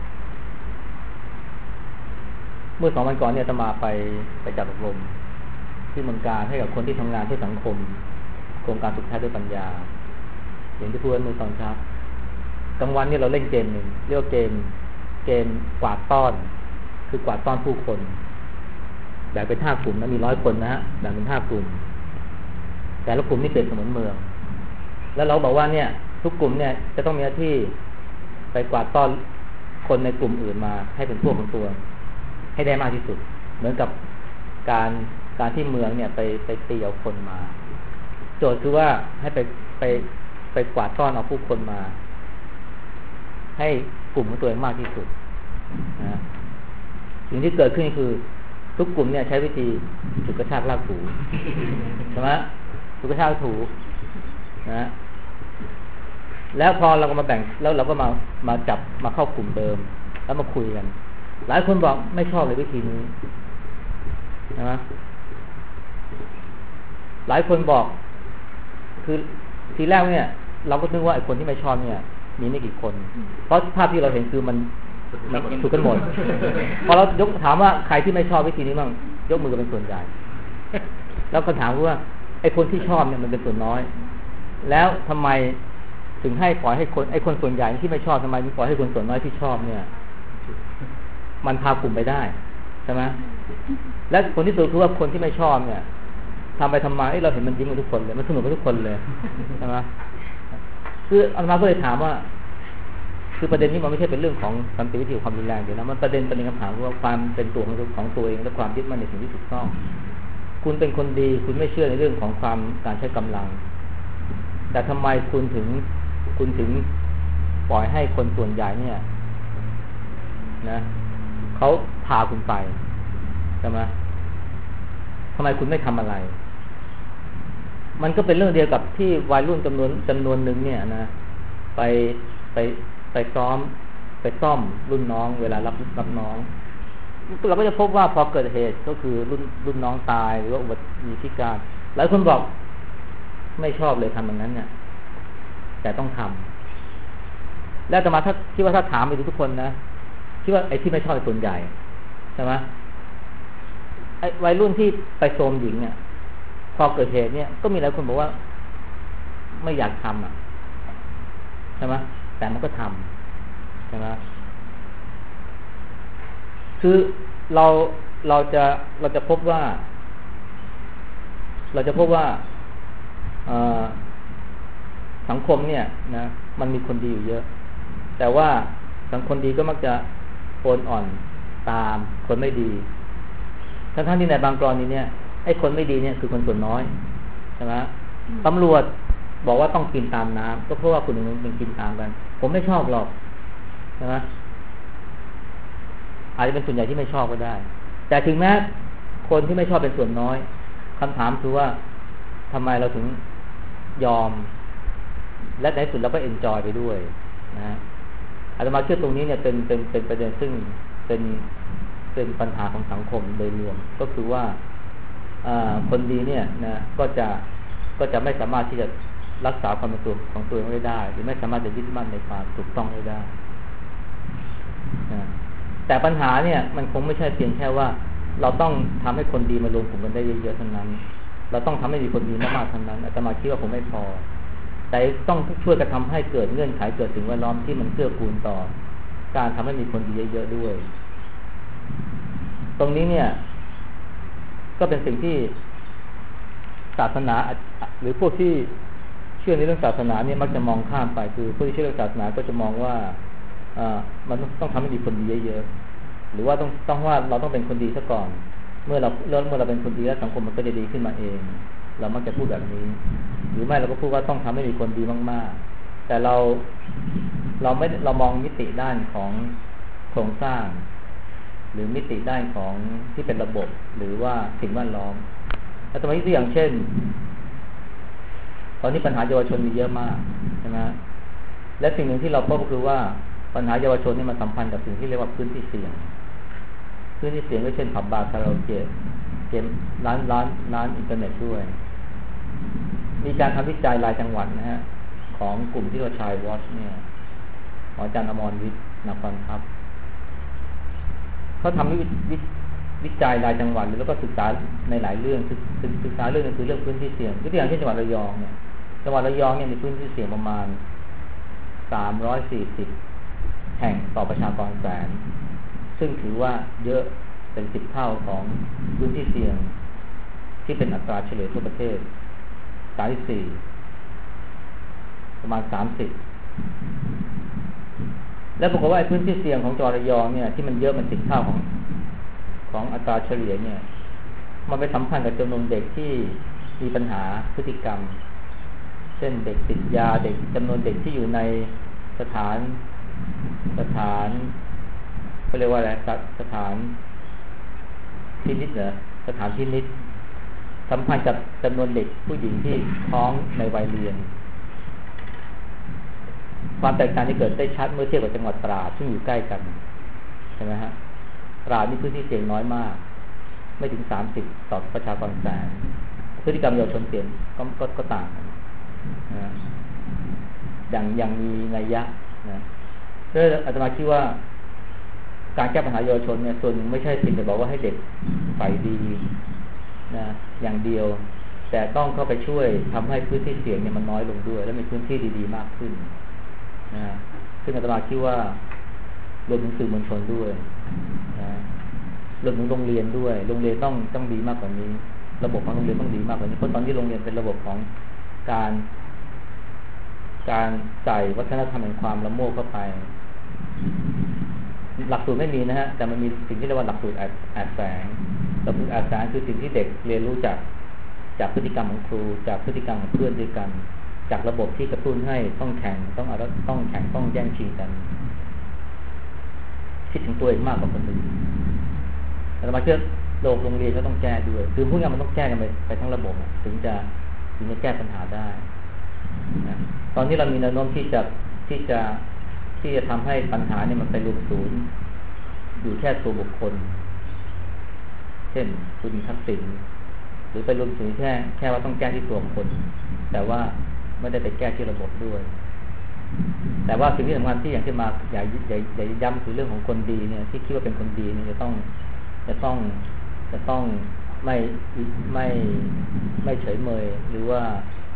เมื่อ2 วันก่อนเนี่ยอาตมาไปจัดอบรมที่เมืองการให้กับคนที่ทำงานเพื่อสังคมโครงการสุขแท้ด้วยปัญญาอย่างที่พูดเมื่อตอนเช้ากลางวันเนี่ยเราเล่นเกมหนึ่งเรียกว่าเกมกวาดต้อนคือกวาดต้อนผู้คนแบ่งเป็น5 กลุ่มนะมี100 คนนะฮะแบ่งเป็น5 กลุ่มแต่ละกลุ่มนี่เปรียบเสมือนเมืองแล้วเราบอกว่าเนี่ยทุกกลุ่มเนี่ยจะต้องมีหน้าที่ไปกวาดต้อนคนในกลุ่มอื่นมาให้เป็นพวกของตัวให้ได้มากที่สุดเหมือนกับการที่เมืองเนี่ยไปตีเอาคนมาโจทย์คือว่าให้ไปกวาดต้อนเอาผู้คนมาให้กลุ่มของตัวเองมากที่สุดนะสิ่งที่เกิดขึ้นคือทุกกลุ่มเนี่ยใช้วิธีฉุดกระชากลากถูใช่ไหมฉุดกระชากถูนะแล้วพอเราก็มาแบ่งแล้วเราก็มาจับมาเข้ากลุ่มเดิมแล้วมาคุยกันหลายคนบอกไม่ชอบเลยวิธีนี้นะหลายคนบอกคือทีแรกเนี่ยเราก็นึกว่าไอ้คนที่ไม่ชอบเนี่ยมีไม่กี่คนเพราะภาพที่เราเห็นคือมันถูกกันหมดพอเรายกถามว่าใครที่ไม่ชอบวิธีนี้บ้างยกมือกันเป็นส่วนใหญ่แล้วก็ถามว่าไอ้คนที่ชอบเนี่ยมันเป็นส่วนน้อยแล้วทำไมถึงให้ปล่อยให้คนไอ้คนส่วนใหญ่ที่ไม่ชอบทำไมถึงปล่อยให้คนส่วนน้อยที่ชอบเนี่ยมันพากลุ่มไปได้ใช่ไหมและผลที่สุดคือว่าคนที่ไม่ชอบเนี่ยทำไปทำมาเราเห็นมันยิ้มกันทุกคนเลยมันสนุกกันทุกคนเลยใช่ไหมคืออาตมาก็เลยถามว่าคือประเด็นนี้มันไม่ใช่เป็นเรื่องของสันติวิธีความรุนแรงเดี๋ยวนะมันประเด็นคำถามว่าความเป็นตัวของตัวเองและความยึดมั่นในสิ่งที่ถูกต้องคุณเป็นคนดีคุณไม่เชื่อในเรื่องของการใช้กำลังแต่ทำไมคุณถึงปล่อยให้คนส่วนใหญ่เนี่ยนะเขาพาคุณไปใช่ไหมทำไมคุณไม่ทำอะไรมันก็เป็นเรื่องเดียวกับที่วัยรุ่นจำนวนหนึ่งเนี่ยนะไปซ้อมรุ่นน้องเวลารับน้องเราก็จะพบว่าพอเกิดเหตุก็คือรุ่นน้องตายหรือว่าอุบัติเหตุพิการหลายคนบอกไม่ชอบเลยทำอย่างนั้นเนี่ยแต่ต้องทำแล้วแต่มาถ้าคิดว่าถ้าถามไปทุกคนนะคิดว่าไอ้ที่ไม่ชอบเป็นส่วนใหญ่ใช่ไหมไอ้วัยรุ่นที่ไปโทรมหญิงเนี่ยพอเกิดเหตุเนี่ยก็มีหลายคนบอกว่าไม่อยากทำใช่ไหมแต่มันก็ทำใช่ไหมคือเราจะพบว่าสังคมเนี่ยนะมันมีคนดีอยู่เยอะแต่ว่าสังคมดีก็มักจะโอนอ่อนตามคนไม่ดีทั้งที่ในบางกรณีเนี่ยไอ้คนไม่ดีเนี่ยคือคนส่วนน้อยใช่ไหมตำรวจบอกว่าต้องกินตามน้ำก็เพราะว่าคนหนึ่งเป็นกินตามกันผมไม่ชอบหรอกใช่ไหมอาจจะเป็นส่วนใหญ่ที่ไม่ชอบก็ได้แต่ถึงแม้คนที่ไม่ชอบเป็นส่วนน้อยคำถามคือว่าทำไมเราถึงยอมและในสุดเราก็เอนจอยไปด้วยนะอาตมาเชื่อตรงนี้เนี่ยเป็นประเด็นซึ่งเป็นปัญหาของสังคมโดยรวมก็คือว่าคนดีเนี่ยนะก็จะไม่สามารถที่จะรักษาความเป็นตัวของตัวเองไว้ได้หรือไม่สามารถจะยึดมั่นในความถูกต้องไว้ได้นะแต่ปัญหาเนี่ยมันคงไม่ใช่เพียงแค่ว่าเราต้องทำให้คนดีมารวมกลุ่มกันได้เยอะๆเท่านั้นเราต้องทำให้มีคนดีมากๆเท่านั้นอาตมาคิดว่าคงไม่พอแต่ต้องช่วยกันทำให้เกิดเงื่อนไขเกิดสิ่งแวดล้อมที่มันเกื้อกูลต่อการทำให้มีคนดีเยอะๆด้วยตรงนี้เนี่ยก็เป็นสิ่งที่ศาสนาหรือพวกที่ชื่อในเรื่องศาสนาเนี่ยมักจะมองข้ามไปคือผู้ที่เชื่อเรื่องศาสนาก็จะมองว่ามันต้องทำให้ดีคนดีเยอะๆหรือว่าต้องว่าเราต้องเป็นคนดีซะก่อนเมื่อเราเป็นคนดีแล้วสังคมมันก็จะดีขึ้นมาเองเรามักจะพูดแบบนี้หรือไม่เราก็พูดว่าต้องทำให้มีคนดีมากๆแต่เรามองมิติด้านของโครงสร้างหรือมิติด้านของที่เป็นระบบหรือว่าสิ่งแวดล้อมแล้วตัวอย่างเช่นตอนนี้ปัญหาเยาวชนมีเยอะมากใช่ไหมและสิ่งหนึ่งที่เราพบก็คือว่าปัญหาเยาวชนนี่มันสัมพันธ์กับสิ่งที่เรียกว่าพื้นที่เสี่ยงก็เช่นผับบาร์คาราโอเกะเกมร้านอินเทอร์เน็ตด้วยมีการทำวิจัยรายจังหวัดนะฮะของกลุ่มที่เราชายวอชเนี่ยของอาจารย์อมรวิทย์นครทัพเขาทำวิจัยรายจังหวัดแล้วก็ศึกษาในหลายเรื่องศึกษาเรื่องนึงคือเรื่องพื้นที่เสี่ยงตัวอย่างเช่นจังหวัดระยองเนี่ยมีพื้นที่เสี่ยงประมาณ340แห่งต่อประชากรแสนซึ่งถือว่าเยอะเป็น10 เท่าของพื้นที่เสี่ยงที่เป็นอัตราเฉลี่ยทั่วประเทศ34ประมาณ30แล้วปรากฏว่าพื้นที่เสี่ยงของจังหวัดระยองเนี่ยที่มันเยอะมัน10 เท่าของอัตราเฉลี่ยเนี่ยมันไปสัมพันธ์กับจำนวนเด็กที่มีปัญหาพฤติกรรมเช่นเด็กติดยาเด็กจำนวนเด็กที่อยู่ในสถานเขาเรียกว่าอะไรสถานพินิจสถานพินิจสัมพันธ์กับจำนวนเด็กผู้หญิงที่ท้องในวัยเรียนความแตกต่างที่เกิดได้ชัดเมื่อเทียบกับจังหวัดตราดซึ่งอยู่ใกล้กันใช่ไหมฮะตราดนี่พื้นที่เสี่ยงน้อยมากไม่ถึง30ต่อประชากรแสนพฤติกรรมเยาวชนเสี่ยงก็ต่างกันนะอย่างมีนัยยะนะก็อาตมาคิดว่าการแก้ปัญหาเยาวชนเนี่ยส่วนหนึ่งไม่ใช่เพียงแต่บอกว่าให้เด็กใฝ่ดีนะอย่างเดียวแต่ต้องเข้าไปช่วยทำให้พื้นที่เสี่ยงเนี่ยมันน้อยลงด้วยและมีพื้นที่ดีๆมากขึ้นนะซึ่งอาตมาคิดว่ารวมถึงสื่อมวลชนด้วยนะรวมถึงโรงเรียนด้วยโรงเรียนต้องดีมากกว่านี้ระบบของโรงเรียนต้องดีมากกว่านี้เพราะตอนที่โรงเรียนเป็นระบบของการใส่วัฒนธรรมแห่งความละโมบเข้าไปหลักสูตรไม่มีนะฮะแต่มันมีสิ่งที่เรียกว่าหลักสูตรแอบแฝงหลักสูตรแอบแฝงคือสิ่งที่เด็กเรียนรู้จากพฤติกรรมของครูจากพฤติกรรมของเพื่อนด้วยกันจากระบบที่กระตุ้นให้ต้องแข่งต้องแย่งชิงกันคิดถึงตัวเองมากกว่าคนอื่นแต่มาเชื่อโรงเรียนก็ต้องแก้ด้วยคือพวกนี้มันต้องแก้กันไปทั้งระบบถึงจะแก้ปัญหาได้นะตอนนี้เรามีแนวโน้มที่จะทำให้ปัญหาเนี่ยมันไปรวมศูนย์อยู่แค่ตัวบุคคลเช่นคุณทักษิณหรือไปรวมศูนย์แค่ว่าต้องแก้ที่ตัวคนแต่ว่าไม่ได้ไปแก้ที่ระบบด้วยแต่ว่าสิ่งที่สำคัญที่อย่างที่มาอย่าย้ำคือเรื่องของคนดีเนี่ยที่คิดว่าเป็นคนดีเนี่ยจะต้องไม่เฉยเมยหรือว่า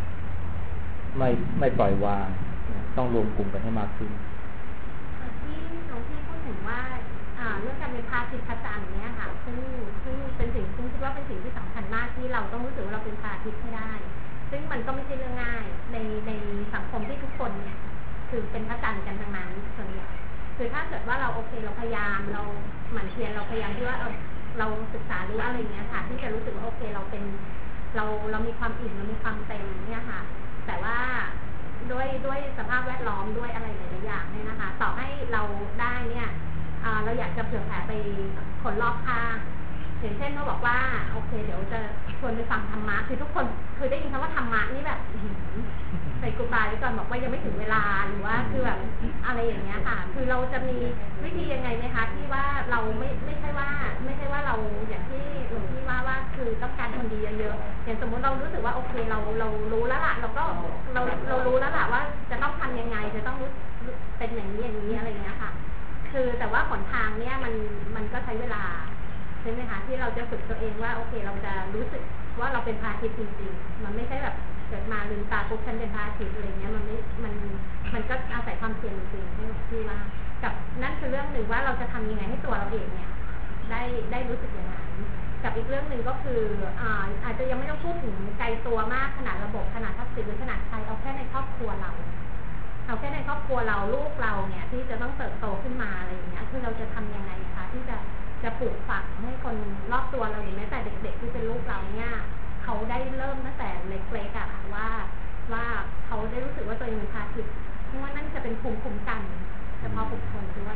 ไม่ปล่อยวางต้องรวมกลุ่มกันให้มากขึ้นที่หลวงพี่พูดถึงว่าเรื่องการเป็นพระอาทิตย์พระจันทร์เนี้ยค่ะซึ่งเป็นสิ่งซึ่งคิดว่าเป็นสิ่งที่สำคัญมากที่เราต้องรู้สึกว่าเราเป็นพระอาทิตย์ให้ได้ซึ่งมันก็ไม่ใช่เรื่องง่ายในสังคมที่ทุกคนเนี่ยคือเป็นพระจันทร์กันทั้งนั้นส่วนใหญ่คือถ้าเกิดว่าเราโอเคเราพยายามเราหมั่นเพียรเราพยายามที่ว่าเราศึกษาหรืออะไรเงี้ยค่ะที่จะรู้สึกว่าโอเคเราเป็นเรามีความอิ่มเรามีความเต็มเนี่ยค่ะแต่ว่าด้วยสภาพแวดล้อมด้วยอะไรหลายๆอย่างเนี่ยนะคะต่อให้เราได้เนี่ยเราอยากจะเผื่อแผ่ไปคนรอบข้างอย่างเช่นเขาบอกว่าโอเคเดี๋ยวจะชวนไปฟังธรรมะคือทุกคนเคยได้ยินคำว่าธรรมะนี่แบบใส่กุบายไว้ก่อนบอกว่ายังไม่ถึงเวลาหรือว่าคือแบบอะไรอย่างเงี้ยค่ะคือเราจะมีวิธียังไงไหมคะที่ว่าเราไม่ใช่ว่าเราอย่างที่หลวงพี่ว่าคือต้องการคนดีเยอะๆอย่างสมมติเรารู้สึกว่าโอเคเรารู้แล้วล่ะเรารู้แล้วล่ะว่าจะต้องทำยังไงจะต้องรู้เป็นอย่างนี้อะไรเงี้ยค่ะคือแต่ว่าหนทางเนี้ยมันก็ใช้เวลาใช่ไหมคะที่เราจะฝึกตัวเองว่าโอเคเราจะรู้สึกว่าเราเป็นพระอาทิตย์จริงๆมันไม่ใช่แบบเกิดมาลืมตาปุ๊บฉันเป็นพระอาทิตย์อะไรเงี้ยมันก็อาศัยความเพียรจริงๆใช่ไหมที่ว่ากับนั่นคือเรื่องหนึ่งว่าเราจะทำยังไงให้ตัวเราเองเนี่ยได้รู้สึกอย่างนั้นกับอีกเรื่องหนึ่งก็คืออาจจะยังไม่ต้องพูดถึงไกลตัวมากขนาดระบบขนาดทรัพย์สินหรือขนาดใครเอาแค่ในครอบครัวเราลูกเราเนี่ยที่จะต้องเติบโตขึ้นมาอะไรอย่างเงี้ยคือเราจะทำยังไงคะที่จะปลูกฝังให้คนรอบตัวเราหรือแม้แต่เด็กๆที่เป็นลูกเราเนี่ยเขาได้เริ่มตั้งแต่เล็กๆอะค่ะว่าเขาได้รู้สึกว่าตัวเองมีค่าศึกเพราะว่านั่นจะเป็นภูมิคุ้มกันเฉพาะบุคคลด้วย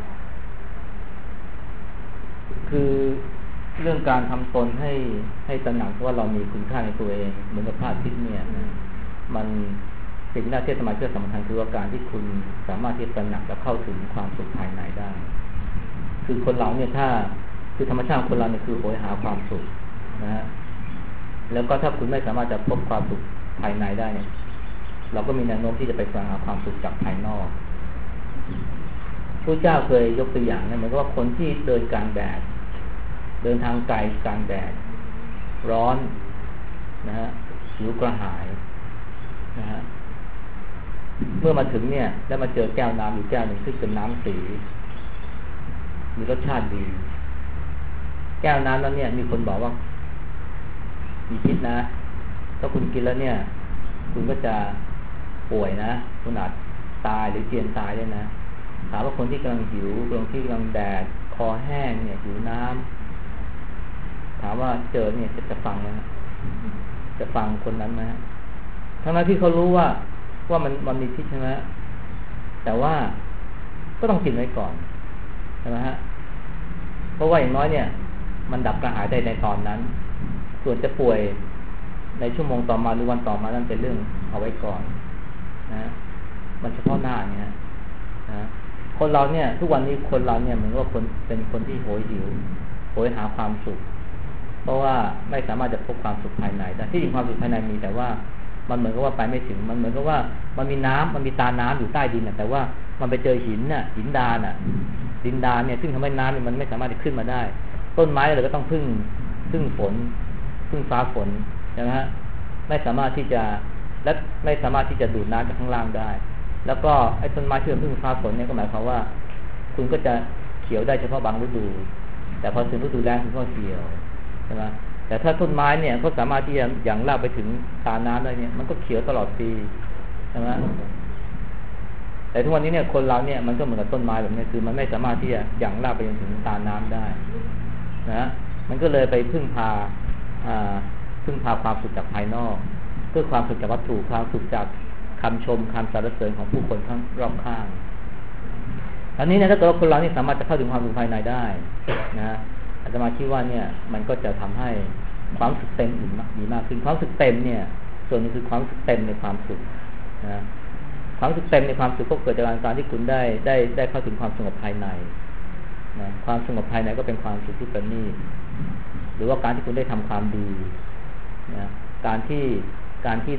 คือเรื่องการทำตนให้ตระหนักว่าเรามีคุณค่าในตัวเองเหมือนกับพระอาทิตย์เนี่ยนะมันสิ่งแรกที่สมัยเชื่อสำคัญคือว่าการที่คุณสามารถที่จะตระหนักและเข้าถึงความสุขภายในได้คือคนเราเนี่ยถ้าคือธรรมชาติคนเราเนี่ยคือโหยหาความสุขนะฮะแล้วก็ถ้าคุณไม่สามารถจะพบความสุขภายในได้เนี่ยเราก็มีแนวโน้มที่จะไปแสวงหาความสุขจากภายนอกพระเจ้าเคยยกตัวอย่างเนี่ยเหมือนกับว่าคนที่เดินกลางแดดเดินทางไกลกลางแดดร้อนนะฮะหิวกระหายนะฮะเมื่อมาถึงเนี่ยได้มาเจอแก้วน้ำอยู่แก้วหนึ่งซึ่งเป็นน้ำสีมีรสชาติดีแก้วน้ำนั้นเนี่ยมีคนบอกว่ามีพิษนะถ้าคุณกินแล้วเนี่ยคุณก็จะป่วยนะคุณอาจตายหรือเจียนตายได้นะถามว่าคนที่กำลังหิวคนที่กำลังแดดคอแห้งเนี่ยหิวน้ำถามว่าเจอเนี่ยจะฟังไหมจะฟังคนนั้นไหมทั้งนั้นที่เขารู้ว่ามันมีพิษใช่ไหมแต่ว่าก็ต้องกินไว้ก่อนใช่ไหมฮะเพราะว่าอย่างน้อยเนี่ยมันดับกระหายได้ในตอนนั้นส่วนจะป่วยในชั่วโมงต่อมาหรือวันต่อมานั่นเป็นเรื่องเอาไว้ก่อนนะมันเฉพาะหน้าเนี่ยนะคนเราเนี่ยทุกวันนี้คนเราเนี่ยเหมือนว่าคนเป็นคนที่โหยหิวโหยหาความสุขเพราะว่าไม่สามารถจะพบความสุขภายในได้ที่จริงความสุขภายในมีแต่ว่ามันเหมือนกับว่าไปไม่ถึงมันเหมือนกับว่ามันมีน้ำมันมีตาน้ำอยู่ใต้ดินแต่ว่ามันไปเจอหินน่ะหินดานดินดานเนี่ยซึ่งทำให้น้ำเนี่ยมันไม่สามารถจะขึ้นมาได้ต้นไม้เลยก็ต้องพึ่งฝนพึ่งฟ้าฝนนะฮะไม่สามารถที่จะและไม่สามารถที่จะดูดน้ำจากข้างล่างได้แล้วก็ไอ้ต้นไม้ที่พึ่งฟ้าฝนเนี่ยก็หมายความว่าคุณก็จะเขียวได้เฉพาะบางฤดูแต่พอถึงฤดูแล้งคุณก็เขียวใช่ไหมแต่ถ้าต้นไม้เนี่ยเขาสามารถที่จะหยั่งรากไปถึงตาน้ำได้เนี่ยมันก็เขียวตลอดปีใช่ไหมแต่ทุกวันนี้เนี่ยคนเราเนี่ยมันก็เหมือนกับต้นไม้แบบนี้คือมันไม่สามารถที่จะหยั่งรากไปถึงตาน้ำได้นะมันก็เลยไปพึ่งพาความสุขจากภายนอกเพื่อความสุขจากวัตถุความสุขจากคำชมคำสรรเสริญของผู้คนข้างรอบข้างอันนี้เนี่ยถ้าเกิดว่าคนเรานี่สามารถจะเข้าถึงความสุขภายในได้นะอาตมาคิดว่าเนี่ยมันก็จะทำให้ความสุขเต็มอิ่มดีมากขึ้นความสุขเต็มเนี่ยส่วนนึงคือความสุขเต็มในความสุขนะความสุขเต็มในความสุขก็เกิดจากการที่คุณได้เข้าถึงความสงบภายในนะความสงบภายในก็เป็นความสุขที่ประณีตหรือว่าการที่คุณได้ทำความดีนะการที่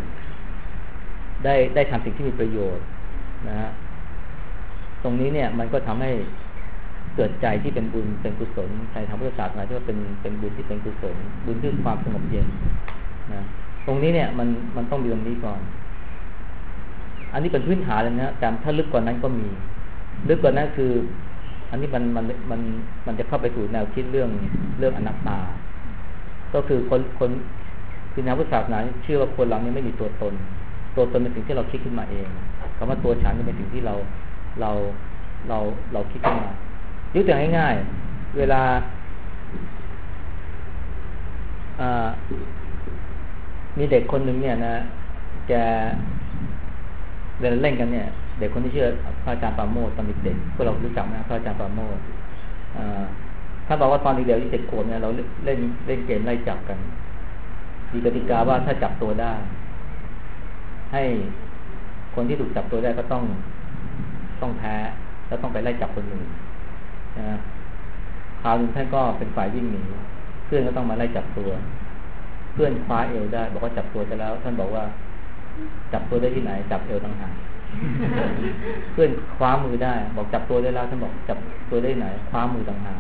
ได้ทำสิ่งที่มีประโยชน์นะฮะตรงนี้เนี่ยมันก็ทำให้เกิดใจที่เป็นบุญเป็นกุศลในทางพุทธศาสนาที่ว่าเป็นบุญที่เป็นกุศลบุญที่ความสงบเย็นนะตรงนี้เนี่ยมันต้องมีตรงนี้ก่อนอันนี้เป็นพื้นฐานเลยนะแต่ถ้าลึกกว่านั้นก็มีลึกกว่านั้นคืออันนี้มันจะเข้าไปสู่แนวคิดเรื่องอนัตตาก็คือคนคือแนวพุทธศาสนาเชื่อว่าคนเราเนี่ยไม่มีตัวตนเป็นสิ่งที่เราคิดขึ้นมาเองคำว่าตัวฉันเป็นสิ่งที่เราคิดขึ้นมายกตัวอย่างง่ายๆเวลามีเด็กคนหนึ่งเนี่ยนะแกเวลาเล่นกันเนี่ยเด็กคนที่ชื่อพระอาจารย์ปราโมชตอนเด็กๆพวกเรารู้จักนะพระอาจารย์ปราโมชท่านบอกว่าตอนเด็กๆที่7 ขวบเนี่ยเราเล่นเกมไล่จับกันมีกติกาว่าถ้าจับตัวได้ให้คนที่ถูกจับตัวได้ก็ต้องแพ้แล้วต้องไปไล่จับคนอื่นนะคราวนึงท่านก็เป็นฝ่ายวิ่งหนีเพื่อนก็ต้องมาไล่จับตัวเพื่อนคว้าเอวได้บอกว่าจับตัวได้แล้วท่านบอกว่าจับตัวได้ที่ไหนจับเอวต่างหากเพื่อนคว้ามือได้บอกจับตัวได้แล้วท่านบอกจับตัวได้ไหนคว้ามือต่างหาก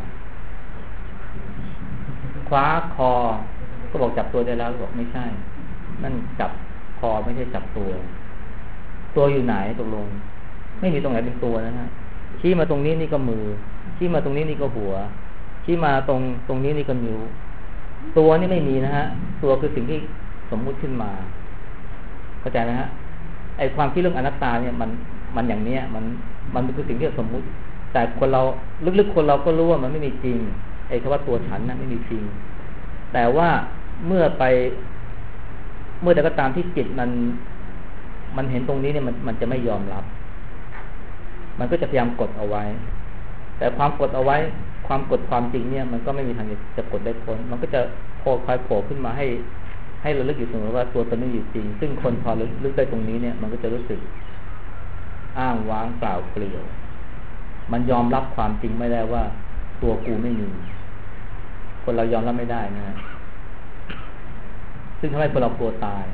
คว้าคอก็บอกจับตัวได้แล้วบอกไม่ใช่นั่นจับคอไม่ใช่จับตัวอยู่ไหนตกลงไม่มีตรงไหนเป็นตัวนะฮะชี้มาตรงนี้นี่ก็มือชี้มาตรงนี้นี่ก็หัวชี้มาตรงนี้นี่ก็นิ้วตัวนี่ไม่มีนะฮะตัวคือสิ่งที่สมมุติขึ้นมาเข้าใจไหมฮะไอ้ความคิดเรื่องอนัตตาเนี่ยมันอย่างเนี้ยมันคือสิ่งที่สมมุติแต่คนเราลึกๆคนเราก็รู้ว่ามันไม่มีจริงไอ้คำว่าตัวฉันนะไม่มีจริงแต่ว่าเมื่อใดก็ตามที่จิตมันเห็นตรงนี้เนี่ยมันจะไม่ยอมรับมันก็จะพยายามกดเอาไว้แต่ความกดเอาไว้ความกดความจริงเนี่ยมันก็ไม่มีทางจะกดได้พ้นมันก็จะคอยโผล่ขึ้นมาให้เราลึกอยู่เสมอว่าตัวตนไม่อยู่จริงซึ่งคนพอลึกได้ตรงนี้เนี่ยมันก็จะรู้สึกอ้างว้างเปล่าเปลี่ยวมันยอมรับความจริงไม่ได้ว่าตัวกูไม่มีคนเรายอมรับไม่ได้นะฮะซึ่งทำให้คนเรากลัวตาย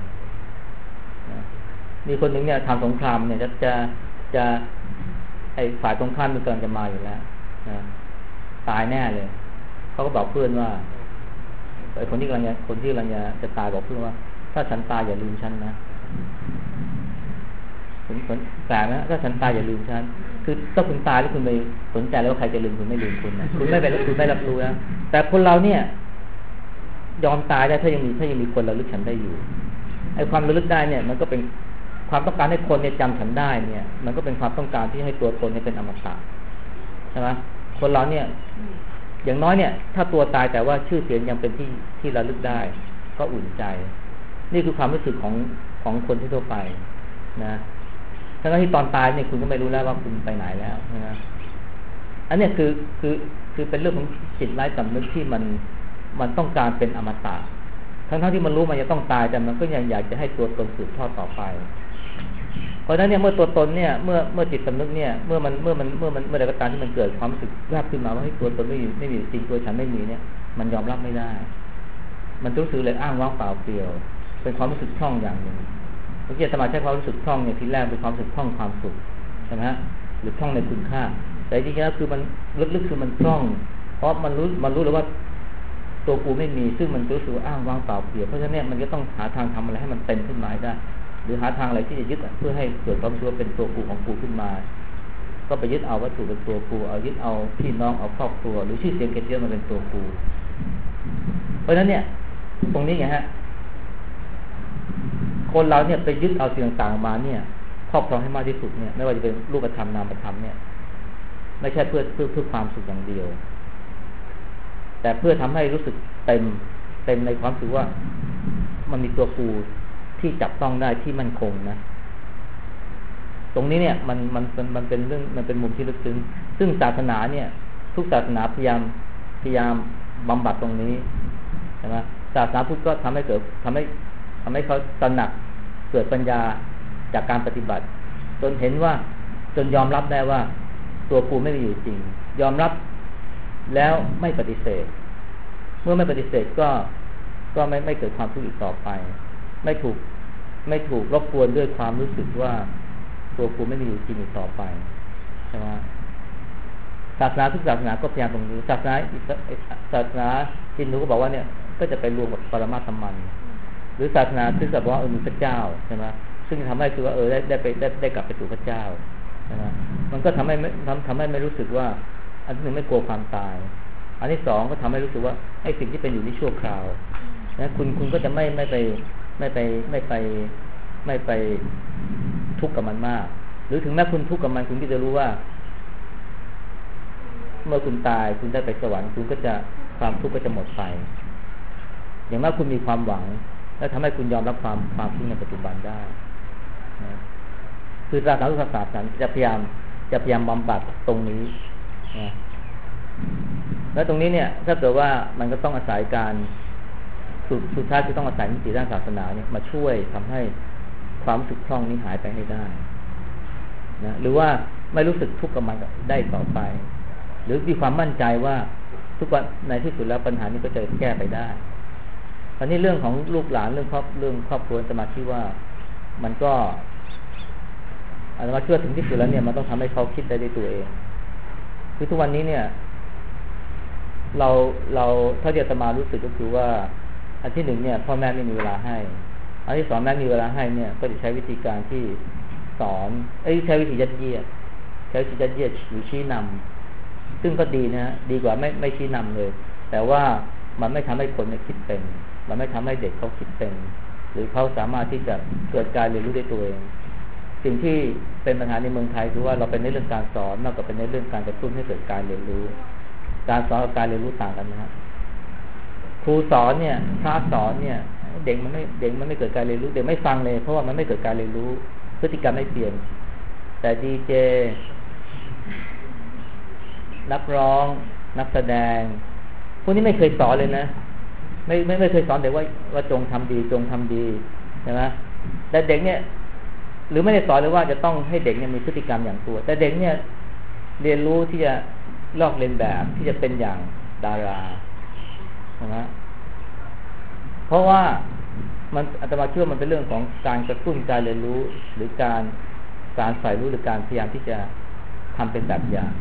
มีคนหนึ่งเนี่ยทำสงครามเนี่ยจะไอ้ฝ่ายตรงข้ามมันกำลังจะมาอยู่แล้วนะตายแน่เลยเขาก็บอกเพื่อนว่าไอ้คนที่กำลังจะตายบอกเพื่อนว่าถ้าฉันตายอย่าลืมฉันนะผลแต่นะถ้าฉันตายอย่าลืมฉันคือถ้าคุณตายแล้วคุณไปสนใจแล้วว่าใครจะลืมคุณไม่ลืมคุณนะคุณไม่รับรู้นะแต่คนเราเนี่ยยอมตายได้ถ้ายังมีคนระลึกฉันได้อยู่ไอ้ความระลึกได้เนี่ยมันก็เป็นความต้องการให้คนเนี่ยจำฉันได้เนี่ยมันก็เป็นความต้องการที่ให้ตัวตนเนี่ยเป็นอมตะใช่ไหมคนเราเนี่ยอย่างน้อยเนี่ยถ้าตัวตายแต่ว่าชื่อเสียงยังเป็นที่ระลึกได้ก็อุ่นใจนี่คือความรู้สึกของคนทั่วไปนะทั้งที่ตอนตายเนี่ยคุณก็ไม่รู้แล้วว่าคุณไปไหนแล้วนะอันนี้คือเป็นเรื่องของจิตไร้สำนึกที่มันต้องการเป็นอมตะทั้งที่มันรู้มันจะต้องตายแต่มันก็ยังอยากจะให้ตัวตนสืบทอดต่อไปเพราะฉะนั้นเนี่ยเมื่อตัวตนเนี่ยเมื่อจิตสำนึกเนี่ยเมื่อใดก็ตามที่มันเกิดความรู้สึกแวบขึ้นมาว่าให้ตัวตนไม่มีจริงตัวฉันไม่มีเนี่ยมันยอมรับไม่ได้มันรู้สึกเลยอ้างว้างเปล่าเปลี่ยวเป็นความรู้สึกช่องอย่างหนึ่งเมื่อกี้สมาชิกความรู้สึกช่องเนี่ยทีแรกเป็นความรู้สึกช่องความสุขใช่ไหมฮะหรือช่องในคุณค่าแต่จริงๆแล้วคือมันลึกๆคือมันช่องเพราะมันรู้เลยว่าตัวกูไม่มีซึ่งมันรู้สึกอ้างว้างเปล่าเปลี่ยวเพราะฉะนั้นเนี่ยมันก็ต้องหาทางทำอะไรให้มันเต็มขึ้นมาได้หรือหาทางอะไรที่จะยึดเพื่อให้เกิดความรู้สึกเป็นตัวกูของกูขึ้นมาก็ไปยึดเอาวัตถุเป็นตัวกูเอายึดเอาพี่น้องเอาครอบครัวหรือชื่อเสียงเกียรติยศมาเป็นตัวกูเพราะฉะนั้นเนี่ยตรงนี้ไงฮะคนเราเนี่ยไปยึดเอาสิ่งต่างๆมาเนี่ยครอบครองให้มากที่สุดเนี่ยไม่ว่าจะเป็นรูปธรรมนามธรรมเนี่ยไม่ใช่เพื่อความสุขอย่างเดียวแต่เพื่อทำให้รู้สึกเต็มในความรู้สึกว่ามันมีตัวกูที่จับต้องได้ที่มั่นคงนะตรงนี้เนี่ยมันเป็นเรื่องมันเป็นมุมที่ลึกซึ้งซึ่งศาสนาเนี่ยทุกศาสนาพยายามบำบัดตรงนี้ใช่ไหมศาสนาพุทธก็ทำให้เขาตระหนักเกิดปัญญาจากการปฏิบัติจนเห็นว่าจนยอมรับได้ว่าตัวกูไม่มีอยู่จริงยอมรับแล้วไม่ปฏิเสธเมื่อไม่ปฏิเสธก็ไม่เกิดความทุกข์อีกต่อไปไม่ถูกรบกวนด้วยความรู้สึกว่าตัวกูไม่มีอยู่จริงอีกต่อไปใช่ไหมศาสนาทุกศาสนาก็พยายามตรงนี้ศาสนาฮินดูก็บอกว่าเนี่ยก็จะไปรวมกับปรมาธรรมันหรือศาสนาคริสต์บอกว่ามีพระเจ้าใช่ไหมซึ่งทำให้คือว่าได้กลับไปสู่พระเจ้าใช่ไหมมันก็ทำให้ไม่รู้สึกว่าอันที่หนึ่งไม่กลัวความตายอันที่สองก็ทำให้รู้สึกว่าไอ้สิ่งที่เป็นอยู่นี่ชั่วคราวนะคุณก็จะไม่ไปทุกข์กับมันมากหรือถึงแม้คุณทุกข์กับมันคุณก็จะรู้ว่าเมื่อคุณตายคุณได้ไปสวรรค์คุณก็จะความทุกข์ก็จะหมดไปอย่างมากคุณมีความหวังและทำให้คุณยอมรับความทุกข์ในปัจจุบันได้นะคือศาสนาทุกศาสนาจะพยายามบำบัดตรงนี้นะแล้วตรงนี้เนี่ยถ้าเกิดว่ามันก็ต้องอาศัยการสุดท้ายคือต้องอาศัยมิติด้านศาสนาเนี่ยมาช่วยทำให้ความรู้สึกคล่องนี้หายไปให้ได้นะหรือว่าไม่รู้สึกทุกข์กับมันได้ต่อไปหรือมีความมั่นใจว่าทุกวันในที่สุดแล้วปัญหานี้ก็จะแก้ไปได้ตอนนี้เรื่องของลูกหลานเรื่องครอบครัวสมาธิว่ามันก็อาตมาเชื่อถึงที่สุดแล้วเนี่ยมันต้องทำให้เขาคิดได้ด้วยตัวเองคือทุกวันนี้เนี่ยเราถ้าเดี๋ยวอาตมารู้สึกก็คือว่าอันที่หนึ่งเนี่ยพ่อแม่ไม่มีเวลาให้อันที่สองแม่มีเวลาให้เนี่ยก็จะใช้วิธีการที่สอนใช้วิธียัดเยียดหรือชี้นำซึ่งก็ดีนะดีกว่าไม่ชี้นำเลยแต่ว่ามันไม่ทำให้คนคิดเป็นมันไม่ทำให้เด็กเขาคิดเป็นหรือเขาสามารถที่จะเกิดการเรียนรู้ได้ตัวเองสิ่งที่เป็นปัญหาในเมืองไทยคือว่าเราเป็นในเรื่องการสอนมากกว่าเป็นในเรื่องการกระตุ้นให้เกิดการเรียนรู้การสอนกับการเรียนรู้ต่างกันนะฮะครูสอนเนี่ยพระสอนเนี่ยเด็กมันไม่เกิดการเรียนรู้เด็กไม่ฟังเลยเพราะว่ามันไม่เกิดการเรียนรู้พฤติกรรมไม่เปลี่ยนแต่ดีเจนักร้องนักแสดงพวกนี้ไม่เคยสอนเลยนะไม่เคยสอนเด็กว่าจงทำดีจงทำดีใช่ไหมแต่เด็กเนี่ยหรือไม่ได้สอนเลยว่าจะต้องให้เด็กเนี่ยมีพฤติกรรมอย่างตัวแต่เด็กเนี่ยเรียนรู้ที่จะลอกเลียนแบบที่จะเป็นอย่างดาราใช่ไหมเพราะว่ามันอาตมาเชื่อมันเป็นเรื่องของการกระตุ้นการเรียนรู้หรือการใส่รู้หรือการพยายามที่จะทำเป็นแบบอย่าง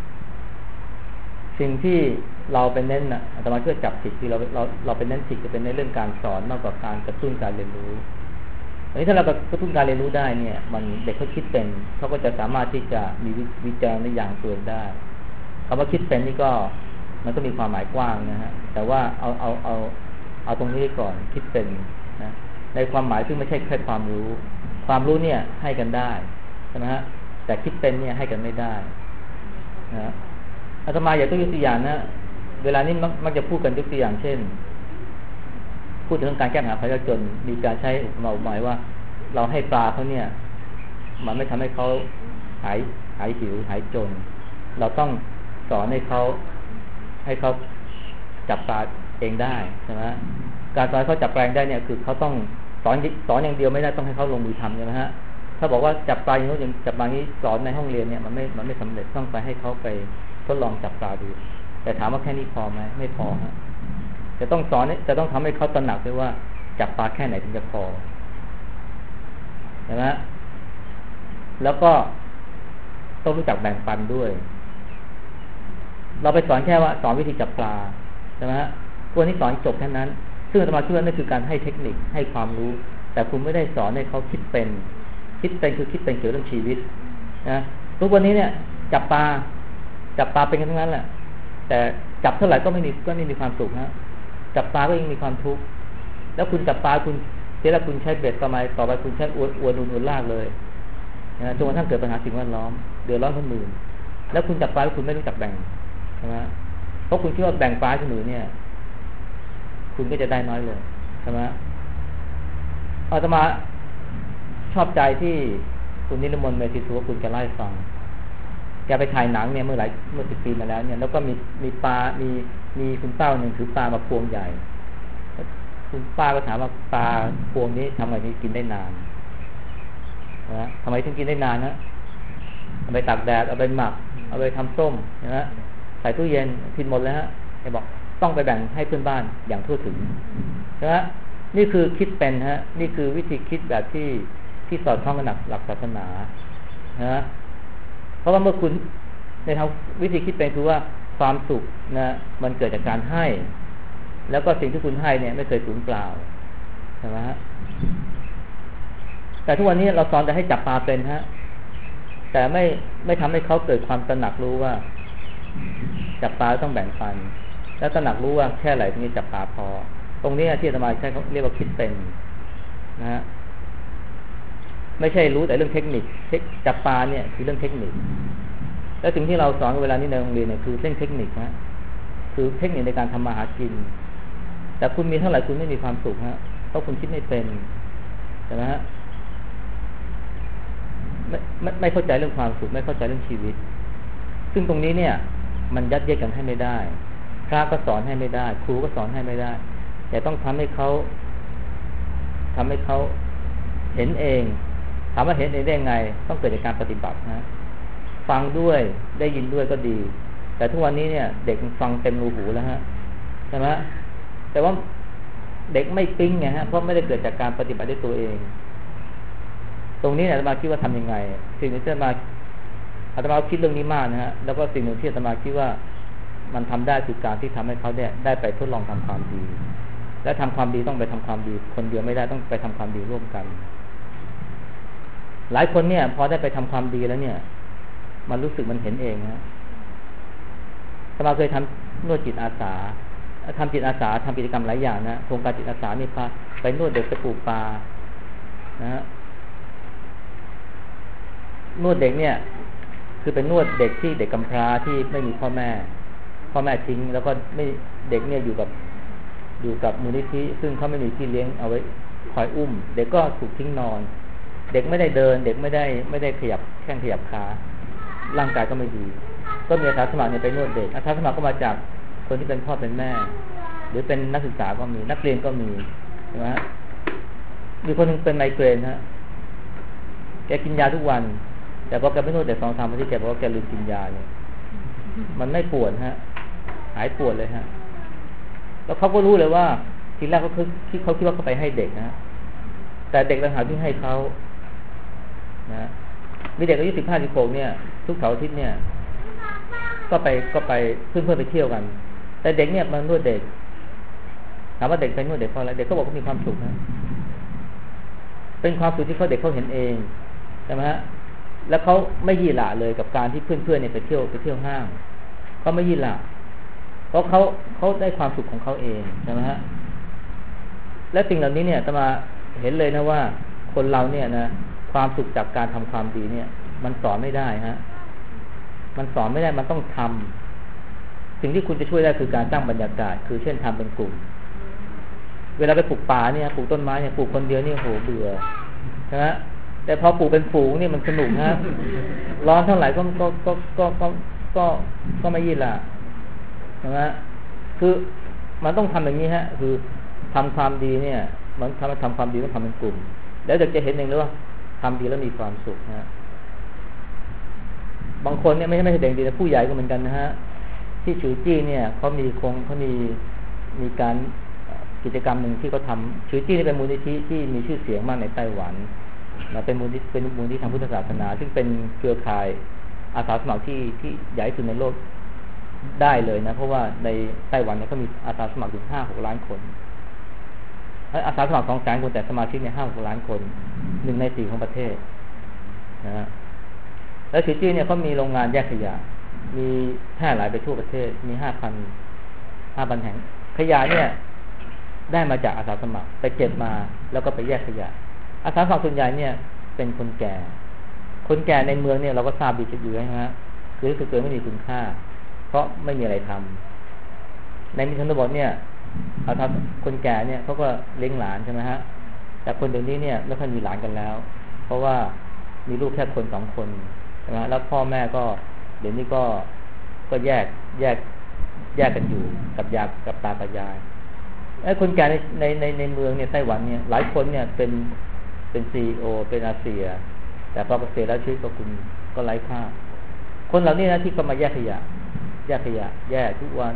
สิ่งที่เราเป็นเน้นนะอาตมาเชื่อจับผิดที่เราเป็นเน้นผิดจะเป็นในเรื่องการสอนมากกว่าการกระตุ้นการเรียนรู้อันนี้ถ้าเรากระตุ้นการเรียนรู้ได้เนี่ยมันเด็กเขาคิดเป็นเขาก็จะสามารถที่จะมีวิจารณ์ในอย่างตัวเองได้คำว่าคิดเป็นนี่ก็มันก็มีความหมายกว้างนะฮะแต่ว่าเอาตรงนี้ก่อนคิดเป็นนะในความหมายซึ่งไม่ใช่แค่ความรู้เนี่ยให้กันได้ใช่ไหมฮะแต่คิดเป็นเนี่ยให้กันไม่ได้นะอาตมาอยากต้องยกตัวอย่างนะเวลานี้มักจะพูดกันยกตัวอย่างเช่นพูดถึงการแก้ปัญหาภัยยากจนมีการใช้อุปมาหมายว่าเราให้ปลาเขาเนี่ยมันไม่ทำให้เขาหายหิวหายจนเราต้องสอนให้เขาจับปลาเองได้ใช่ไหมการสอนเขาจับปลาเองได้เนี่ยคือเขาต้องสอนอย่างเดียวไม่ได้ต้องให้เขาลงมือทำใช่ไหมฮะถ้าบอกว่าจับปลาอย่างนู้นอย่างจับปลานี้สอนในห้องเรียนเนี่ยมันไม่สำเร็จต้องไปให้เขาไปทดลองจับปลาดูแต่ถามว่าแค่นี้พอไหมไม่พอฮะจะต้องสอนจะต้องทำให้เขาตระหนักด้วยว่าจับปลาแค่ไหนถึงจะพอใช่ไหมแล้วก็ต้องรู้จักแบ่งปันด้วยเราไปสอนแค่ว่าสอนวิธีจับปลาใช่ไหมฮะวันนี้สอนจบแค่นั้นซึ่งอาตมาเชื่อนั่นคือการให้เทคนิคให้ความรู้แต่คุณไม่ได้สอนให้เขาคิดเป็นคือคิดเป็นเกี่ยวกับเรื่องชีวิตนะทุกวันนี้เนี่ยจับปลาเป็นกันทั้งนั้นแหละแต่จับเท่าไหร่ก็ไม่มีความสุขฮะจับปลาก็ยังมีความทุกข์แล้วคุณจับปลาคุณเสียแล้วคุณใช้เบ็ดต่อไปคุณใช้อวนลากเลยนะจนกระทั่งเกิดปัญหาสิ่งแวดล้อมเดือดร้อนคนอื่นแล้วคุณจับปลาคุณไม่รู้จักแบ่งใช่ไหมเพราะคุณคิดว่าแบ่งปลาคนอื่นเนี่ยคุณก็จะได้น้อยลงใช่ไหมอาตมาชอบใจที่คุณนิรมนต์เมธีสุวคุณแกเล่าให้ฟังแกไปถ่ายหนังเนี่ยเมื่อ10 ปีมาแล้วเนี่ยแล้วก็มีปลามีคุณป้าหนึ่งถือปลามาพวงใหญ่คุณป้าก็ถามว่าปลาพวงนี้ทำไมถึงกินได้นานนะทำไมถึงกินได้นานนะเอาไปตากแดดเอาไปหมักเอาไปทำส้มนะใส่ตู้เย็นกินหมดแล้วฮะแกบอกต้องไปแบ่งให้เพื่อนบ้านอย่างทั่วถึงนะนี่คือคิดเป็นฮะนี่คือวิธีคิดแบบที่สอดคล้องกับหลักศาสนานะเพราะว่าเมื่อคุณในทางวิธีคิดเป็นคือว่าความสุขนะมันเกิดจากการให้แล้วก็สิ่งที่คุณให้เนี่ยไม่เคยสูญเปล่าใช่ไหมฮะแต่ทุกวันนี้เราสอนแต่ให้จับปลาเป็นฮะแต่ไม่ทำให้เขาเกิดความตระหนักรู้ว่าจับปลาต้องแบ่งปันแล้วตระหนักรู้ว่าแค่ไหนถึงจะจับปลาพอตรงนี้ที่อาตมาใช้เขาเรียกว่าคิดเป็นนะฮะไม่ใช่รู้แต่เรื่องเทคนิคจับปลาเนี่ยคือเรื่องเทคนิคแล้วสิ่งที่เราสอนเวลานี้ในโรงเรียนเนี่ยคือเรื่องเทคนิคนะคือเทคนิคในการทำมาหากินแต่คุณมีเท่าไหร่คุณไม่มีความสุขฮะเพราะคุณคิดไม่เป็นใช่ไหมฮะไม่เข้าใจเรื่องความสุขไม่เข้าใจเรื่องชีวิตซึ่งตรงนี้เนี่ยมันยัดเยียดกันให้ไม่ได้พระก็สอนให้ไม่ได้ครูก็สอนให้ไม่ได้แต่ต้องทำให้เขาเห็นเองถามว่าเห็นเองได้ไงต้องเกิดจากการปฏิบัตินะฟังด้วยได้ยินด้วยก็ดีแต่ทุกวันนี้เนี่ยเด็กฟังเต็มรูหูแล้วฮะใช่ไหมแต่ว่าเด็กไม่ปิ๊งไงฮะเพราะไม่ได้เกิดจากการปฏิบัติด้วยตัวเองตรงนี้เนี่ยอาตมาคิดว่าทำยังไงสิ่งที่อาตมาคิดเรื่องนี้มากนะฮะแล้วก็สิ่งหนึ่งที่อาตมาคิดว่ามันทำได้คือการที่ทำให้เขาเนี่ยได้ไปทดลองทำความดีและทำความดีต้องไปทำความดีคนเดียวไม่ได้ต้องไปทำความดีร่วมกันหลายคนเนี่ยพอได้ไปทำความดีแล้วเนี่ยมันรู้สึกมันเห็นเองนะอาตมาเคยทำนวดจิตอาสาทำจิตอาสาทำกิจกรรมหลายอย่างนะโครงการจิตอาสามีพาไปนวดเด็กไปปลูกปลานะฮะนวดเด็กเนี่ยคือเป็นนวดเด็กที่เด็กกำพร้าที่ไม่มีพ่อแม่ทิ้งแล้วก็ไม่เด็กเนี่ยอยู่กับมูลนิธิซึ่งเขาไม่มีที่เลี้ยงเอาไว้คอยอุ้มเด็กก็ถูกทิ้งนอนเด็กไม่ได้เดินเด็กไม่ได้ขยับแข้งขยับขาร่างกายก็ไม่ดีก็มีอาสาสมัครเนี่ยไปนวดเด็กอาสาสมัครก็มาจากคนที่เป็นพ่อเป็นแม่หรือเป็นนักศึกษาก็มีนักเรียนก็มีใช่ไหมฮะมีคนนึงเป็นไมเกรนฮะแกกินยาทุกวันแต่พอแกไปนวดแต่2-3 วันที่แกบอกว่าแกลืมกินยาเลยมันไม่ปวดฮะหายปวดเลยฮะแล้วเขาก็รู้เลยว่าทีแรกเขาคิดว่าเขาไปให้เด็กนะแต่เด็กต่างหากที่ให้เขานะมีเด็กอายุ15-16เนี่ยทุกเสาร์อาทิตย์เนี่ยก็ไปเพื่อนไปเที่ยวกันแต่เด็กเนี่ยมันนวดเด็กถามว่าเด็กไปนวดเด็กเพราะอะไรเด็กก็บอกว่ามีความสุขนะเป็นความสุขที่เด็กเขาเห็นเองใช่ไหมฮะแล้วเขาไม่ยี่หละเลยกับการที่เพื่อนเนี่ยไปเที่ยวห้างเขาไม่ยี่หละเพราะเขาได้ความสุขของเขาเองใช่ไหมฮะและสิ่งเหล่านี้เนี่ยจะมาเห็นเลยนะว่าคนเราเนี่ยนะความสุขจากการทำความดีเนี่ยมันสอนไม่ได้ฮะมันสอนไม่ได้มันต้องทำสิ่งที่คุณจะช่วยได้คือการสร้างบรรยากาศคือเช่นทำเป็นกลุ่มเวลาไปปลูกป่าเนี่ยปลูกต้นไม้เนี่ยปลูกคนเดียวนี่โหเบื่อใช่ไหมแต่พอปลูกเป็นฝูงนี่มันสนุกฮะร้อนเท่าไหร่ก็ไม่ยิ่งละใช่ไหมคือมันต้องทำอย่างนี้ฮะคือทำความดีเนี่ยมันทำความดีต้องทำเป็นกลุ่มแล้วเด็กจะเห็นเองเลยว่าทำดีแล้วมีความสุขฮะบางคนเนี่ยไม่ใช่เด็กดีแต่ผู้ใหญ่ก็เหมือนกันนะฮะที่ฉือจี้เนี่ยเขามีการกิจกรรมหนึ่งที่เขาทำฉือจี้นี่เป็นมูลนิธิที่มีชื่อเสียงมากในไต้หวันเป็นมูลนิธิทางพุทธศาสนาซึ่งเป็นเครือข่ายอาสาสมัครที่ใหญ่ที่สุดในโลกได้เลยนะเพราะว่าในไต้หวันเนี่ยก็มีอาสาสมัครถึง 5-6 ล้านคนอาสาสมัคร 200,000 คนแต่สมาชิกเนี่ย 5-6 ล้านคน1 ใน 4ของประเทศนะฮะแล้วฉือจี้เนี่ยเขามีโรงงานแยกขยะมีแพร่หลายไปทั่วประเทศมี 5,000 แห่งขยะเนี่ยได้มาจากอาสาสมัครไปเก็บมาแล้วก็ไปแยกขยะอาสาสมัครส่วนใหญ่เนี่ยเป็นคนแก่ในเมืองเนี่ยเราก็ทราบดีอยู่นะฮะคือรู้สึกตัวไม่มีคุณค่าเพราะไม่มีอะไรทำในชนบทเนี่ยคนแก่เนี่ยเขาก็เลี้ยงหลานใช่ไหมฮะแต่คนเดี๋ยวนี้เนี่ยไม่ค่อยมีหลานกันแล้วเพราะว่ามีลูกแค่คน2 คนใช่ไหมแล้วพ่อแม่ก็เดี๋ยวนี้ก็แยกกันอยู่กับตากับยายไอ้คนแก่ในเมืองเนี่ยไต้หวันเนี่ยหลายคนเนี่ยเป็นCEO เป็นอาเซียแต่พอเกษียณแล้วชีวิตก็ไร้ค่าคนเหล่านี้นะที่ก็มาแยกขยะแยกทุกวัน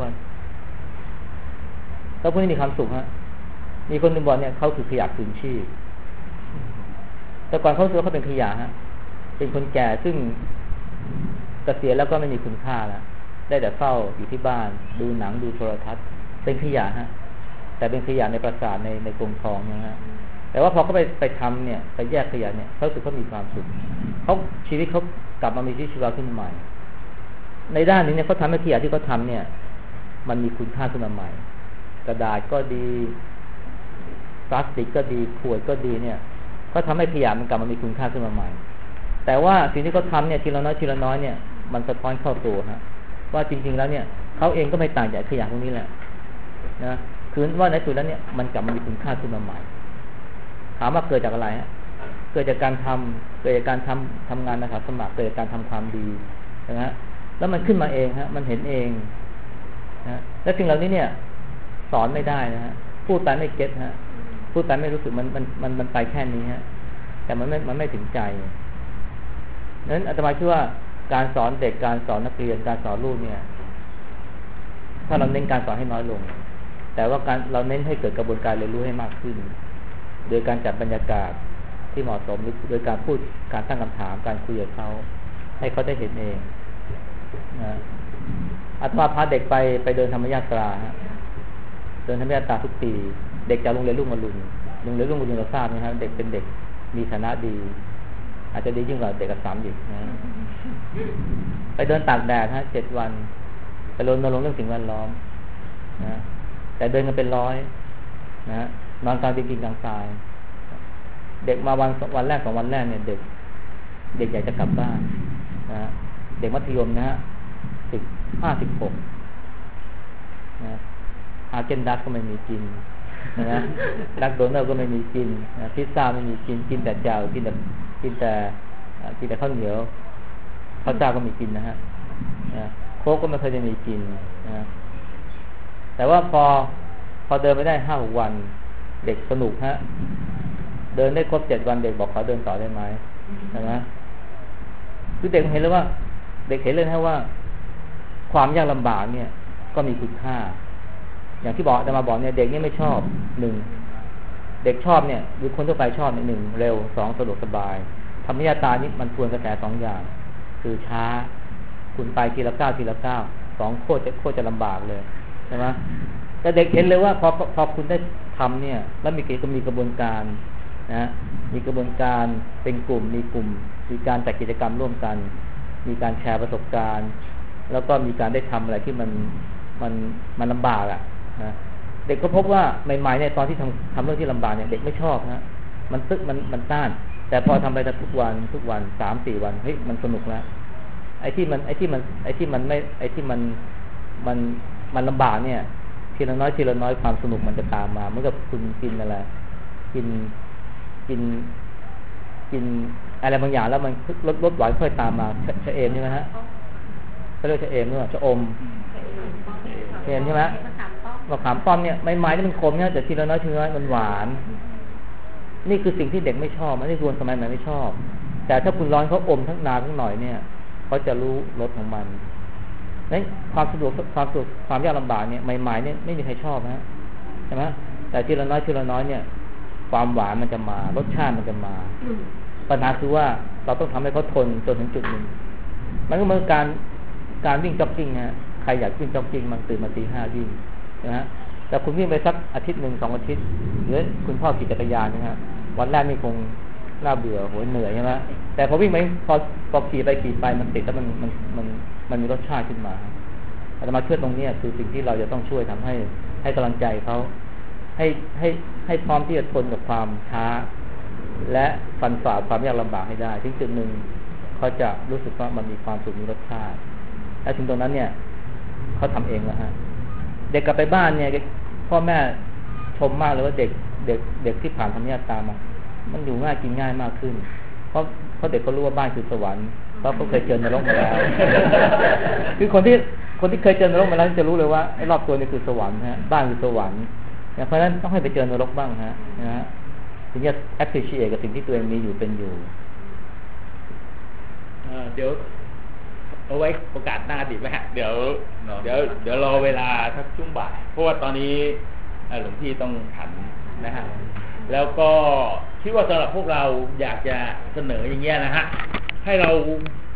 แล้วพวกนี้มีความสุขฮะมีคนหนึ่งบอกเนี่ยเขาคือขยะคืนชีพแต่ก่อนเขาเขาเป็นขยะฮะเป็นคนแก่ซึ่งเกษียณแล้วก็ไม่มีคุณค่าแล้วได้แต่เฝ้าอยู่ที่บ้านดูหนังดูโทรทัศน์เป็นขยะฮะแต่เป็นขยะในปราสาทในกรุงทองนะฮะแต่ว่าพอเขาไปทำเนี่ยไปแยกขยะเนี่ยเขารู้สึกเขามีความสุขชีวิตเขากลับมามีชีวิตชีวาขึ้นใหม่ในด้านนี้เนี่ยเขาทำให้ขยะที่เขาทำเนี่ยมันมีคุณค่าขึ้นมาใหม่กระดาษก็ดีพลาสติกก็ดีขวดก็ดีเนี่ยเขาทำให้ขยะมันกลับมามีคุณค่าขึ้นมาใหม่แต่ว่าสิ่งที่เขาทำเนี่ยทีละน้อยเนี่ยมันสะท้อนเข้าตัวฮะว่าจริงๆแล้วเนี่ยเขาเองก็ไม่ต่างจากขยะพวกนี้แหละนะคือว่าในสุดแล้วเนี่ยมันกลับมามีคุณค่าขึ้นมาใหม่ถามว่าเกิดจากอะไรฮะเกิดจากการทำงานนะครับสมัครเกิดจากการทำความดีนะฮะแล้วมันขึ้นมาเองฮะมันเห็นเองนะและสิ่งเหล่านี้เนี่ยสอนไม่ได้นะฮะพูดไปไม่เก็ตฮะพูดไปไม่รู้สึกมันไปแค่นี้ฮะแต่มันไม่ถึงใจนั้นอาตมาคิดว่าการสอนเด็กการสอนนักเรียนการสอนลูกเนี่ยถ้าเราเน้นการสอนให้น้อยลงแต่ว่าเราเน้นให้เกิดกระบวนการเรียนรู้ให้มากขึ้นโดยการจัดบรรยากาศที่เหมาะสมโดยการพูดการตั้งคำถามการคุยกับเขาให้เขาได้เห็นเองนะอาตมาพาเด็กไปเดินธรรมยาตราฮะเดินธรรมยาตราทุกปีเด็กจากโรงเรียนรุ่งอรุณเราทราบนะครับเด็กเป็นเด็กมีฐานะดีอาจจะดียิ่งกว่าเด็กอัสสัมอีกนะไปเดินตากแดดฮะ7 วันไปรณรงค์เรื่องสิ่งแวดล้อมนะแต่เดินกันเป็นร้อยนะนอนกลางกินกลางตายเด็กมาวันแรก2 วันแรกเนี่ยเด็กอยากจะกลับบ้านนะเด็กมัธยมนะฮะ56นะอาเกนดัสก็ไม่มีกินนะดักโดนัลก็ไม่มีกินนะพิซซ่าไม่มีกินแต่แจ่วกินแต่ข้าวเหนียวข้าวเจ้าก็มีกินนะฮะโค้กก็ไม่เคยจะมีกินนะแต่ว่าพอเดินไปได้5-6 วันเด็กสนุกฮะเดินได้ครบ7 วันเด็กบอกเขาเดินต่อได้ไหมใช่ไหมคือเด็กเห็นเลยว่าเด็กเห็นเลยนะว่าความยากลำบากเนี่ยก็มีคุณค่าอย่างที่จะมาบอกเนี่ยเด็กเนี่ยไม่ชอบ1เด็กชอบเนี่ยหรือคนทั่วไปชอบเนี่ย1เร็ว2สะดวกสบายธรรมชาตินี่มันทวนกระแส2 อย่างคือช้าคุณไปทีละก้าว2โคตรจะลำบากเลยใช่ไหมแต่เด็กเห็นเลยว่าพอคุณได้ทำเนี่ยแล้วมีกระบวนการนะมีกระบวนการเป็นกลุ่มมีการจัดกิจกรรมร่วมกันมีการแชร์ประสบการณ์แล้วก็มีการได้ทำอะไรที่มันลำบากอ่ะนะเด็กก็พบว่าใหม่ๆเนี่ยตอนที่ทำเรื่องที่ลำบากเนี่ยเด็กไม่ชอบนะมันตึกมันต้านแต่พอทำไปทุกวัน 3-4 วันเฮ้ยมันสนุกแล้วไอ้ที่มันลำบากเนี่ยทีละน้อยความสนุกมันจะตามมาเหมือนกับคุณกินอะไรกินอะไรบางอย่างแล้วมันลดหวานค่อยตามมาชะเอมใช่ไหมฮะเขาเรียกชะเอมหรือเปล่าชะอมชะเอมใช่ไหมมะขามป้อมเนี่ยใหม่ๆนี่มันขมเนี่ยแต่ทีละน้อยมันหวานนี่คือสิ่งที่เด็กไม่ชอบไม่ได้รวนสมัยใหม่ไม่ชอบแต่ถ้าคุณร้อนเขาอมทั้งนานทั้งหน่อยเนี่ยเขาจะรู้รสของมันนี่ความสะดวกความยากลำบากเนี่ยใหม่ๆเนี่ยไม่มีใครชอบนะใช่ไหมแต่ทีละน้อยเนี่ยความหวานมันจะมารสชาติมันจะมาปัญหาคือว่าเราต้องทำให้เขาทนจนถึงจุดหนึ่งมันก็เหมือนการวิ่งจ็อกกิ้งฮะใครอยากวิ่งจ็อกกิ้งมันตื่นมาตี 5วิ่งนะฮะแต่คุณวิ่งไปสักอาทิตย์ 1-2 อาทิตย์หรือคุณพ่อขี่จักรยานนะฮะวันแรกนี่คงน่าเบื่อโหยเหนื่อยใช่ไหมแต่พอวิ่งไปพอขี่ไปมันติดแล้วมันมีรสชาติขึ้นมาอาตมาเชื่อตรงนี้คือสิ่งที่เราจะต้องช่วยทำให้กำลังใจเขาให้พร้อมที่จะทนกับความช้าและฟันฝ่าความยากลำบากให้ได้ถึงจุดหนึ่งเขาจะรู้สึกว่ามันมีความสุขมีรสชาติและถึงตรงนั้นเนี่ยเขาทำเองแล้วฮะเด็กกลับไปบ้านเนี่ยพ่อแม่ชมมากเลยว่าเด็กที่ผ่านธรรมชาติตามมันอยู่ง่ายกินง่ายมากขึ้นเพราะเด็กเขารู้ว่าบ้านคือสวรรค์เพราะเขาเคยเจอนรกมาแล้วคือคนที่เคยเจอนรกมาแล้วจะรู้เลยว่าไอ้รอบตัวนี่คือสวรรค์ฮะบ้านคือสวรรค์เพราะฉะนั้นต้องให้ไปเจอนรกบ้างฮะนะฮะถึงจะ appreciate กับสิ่งที่ตัวเองมีอยู่เป็นอยู่เดี๋ยวเอาไว้โอกาสหน้าดีไหมฮะเดี๋ยวรอเวลาสักช่วงบ่ายเพราะว่าตอนนี้หลวงพี่ต้องฉันนะฮะแล้วก็คิดว่าสำหรับพวกเราอยากจะเสนออย่างเงี้ยนะฮะให้เรา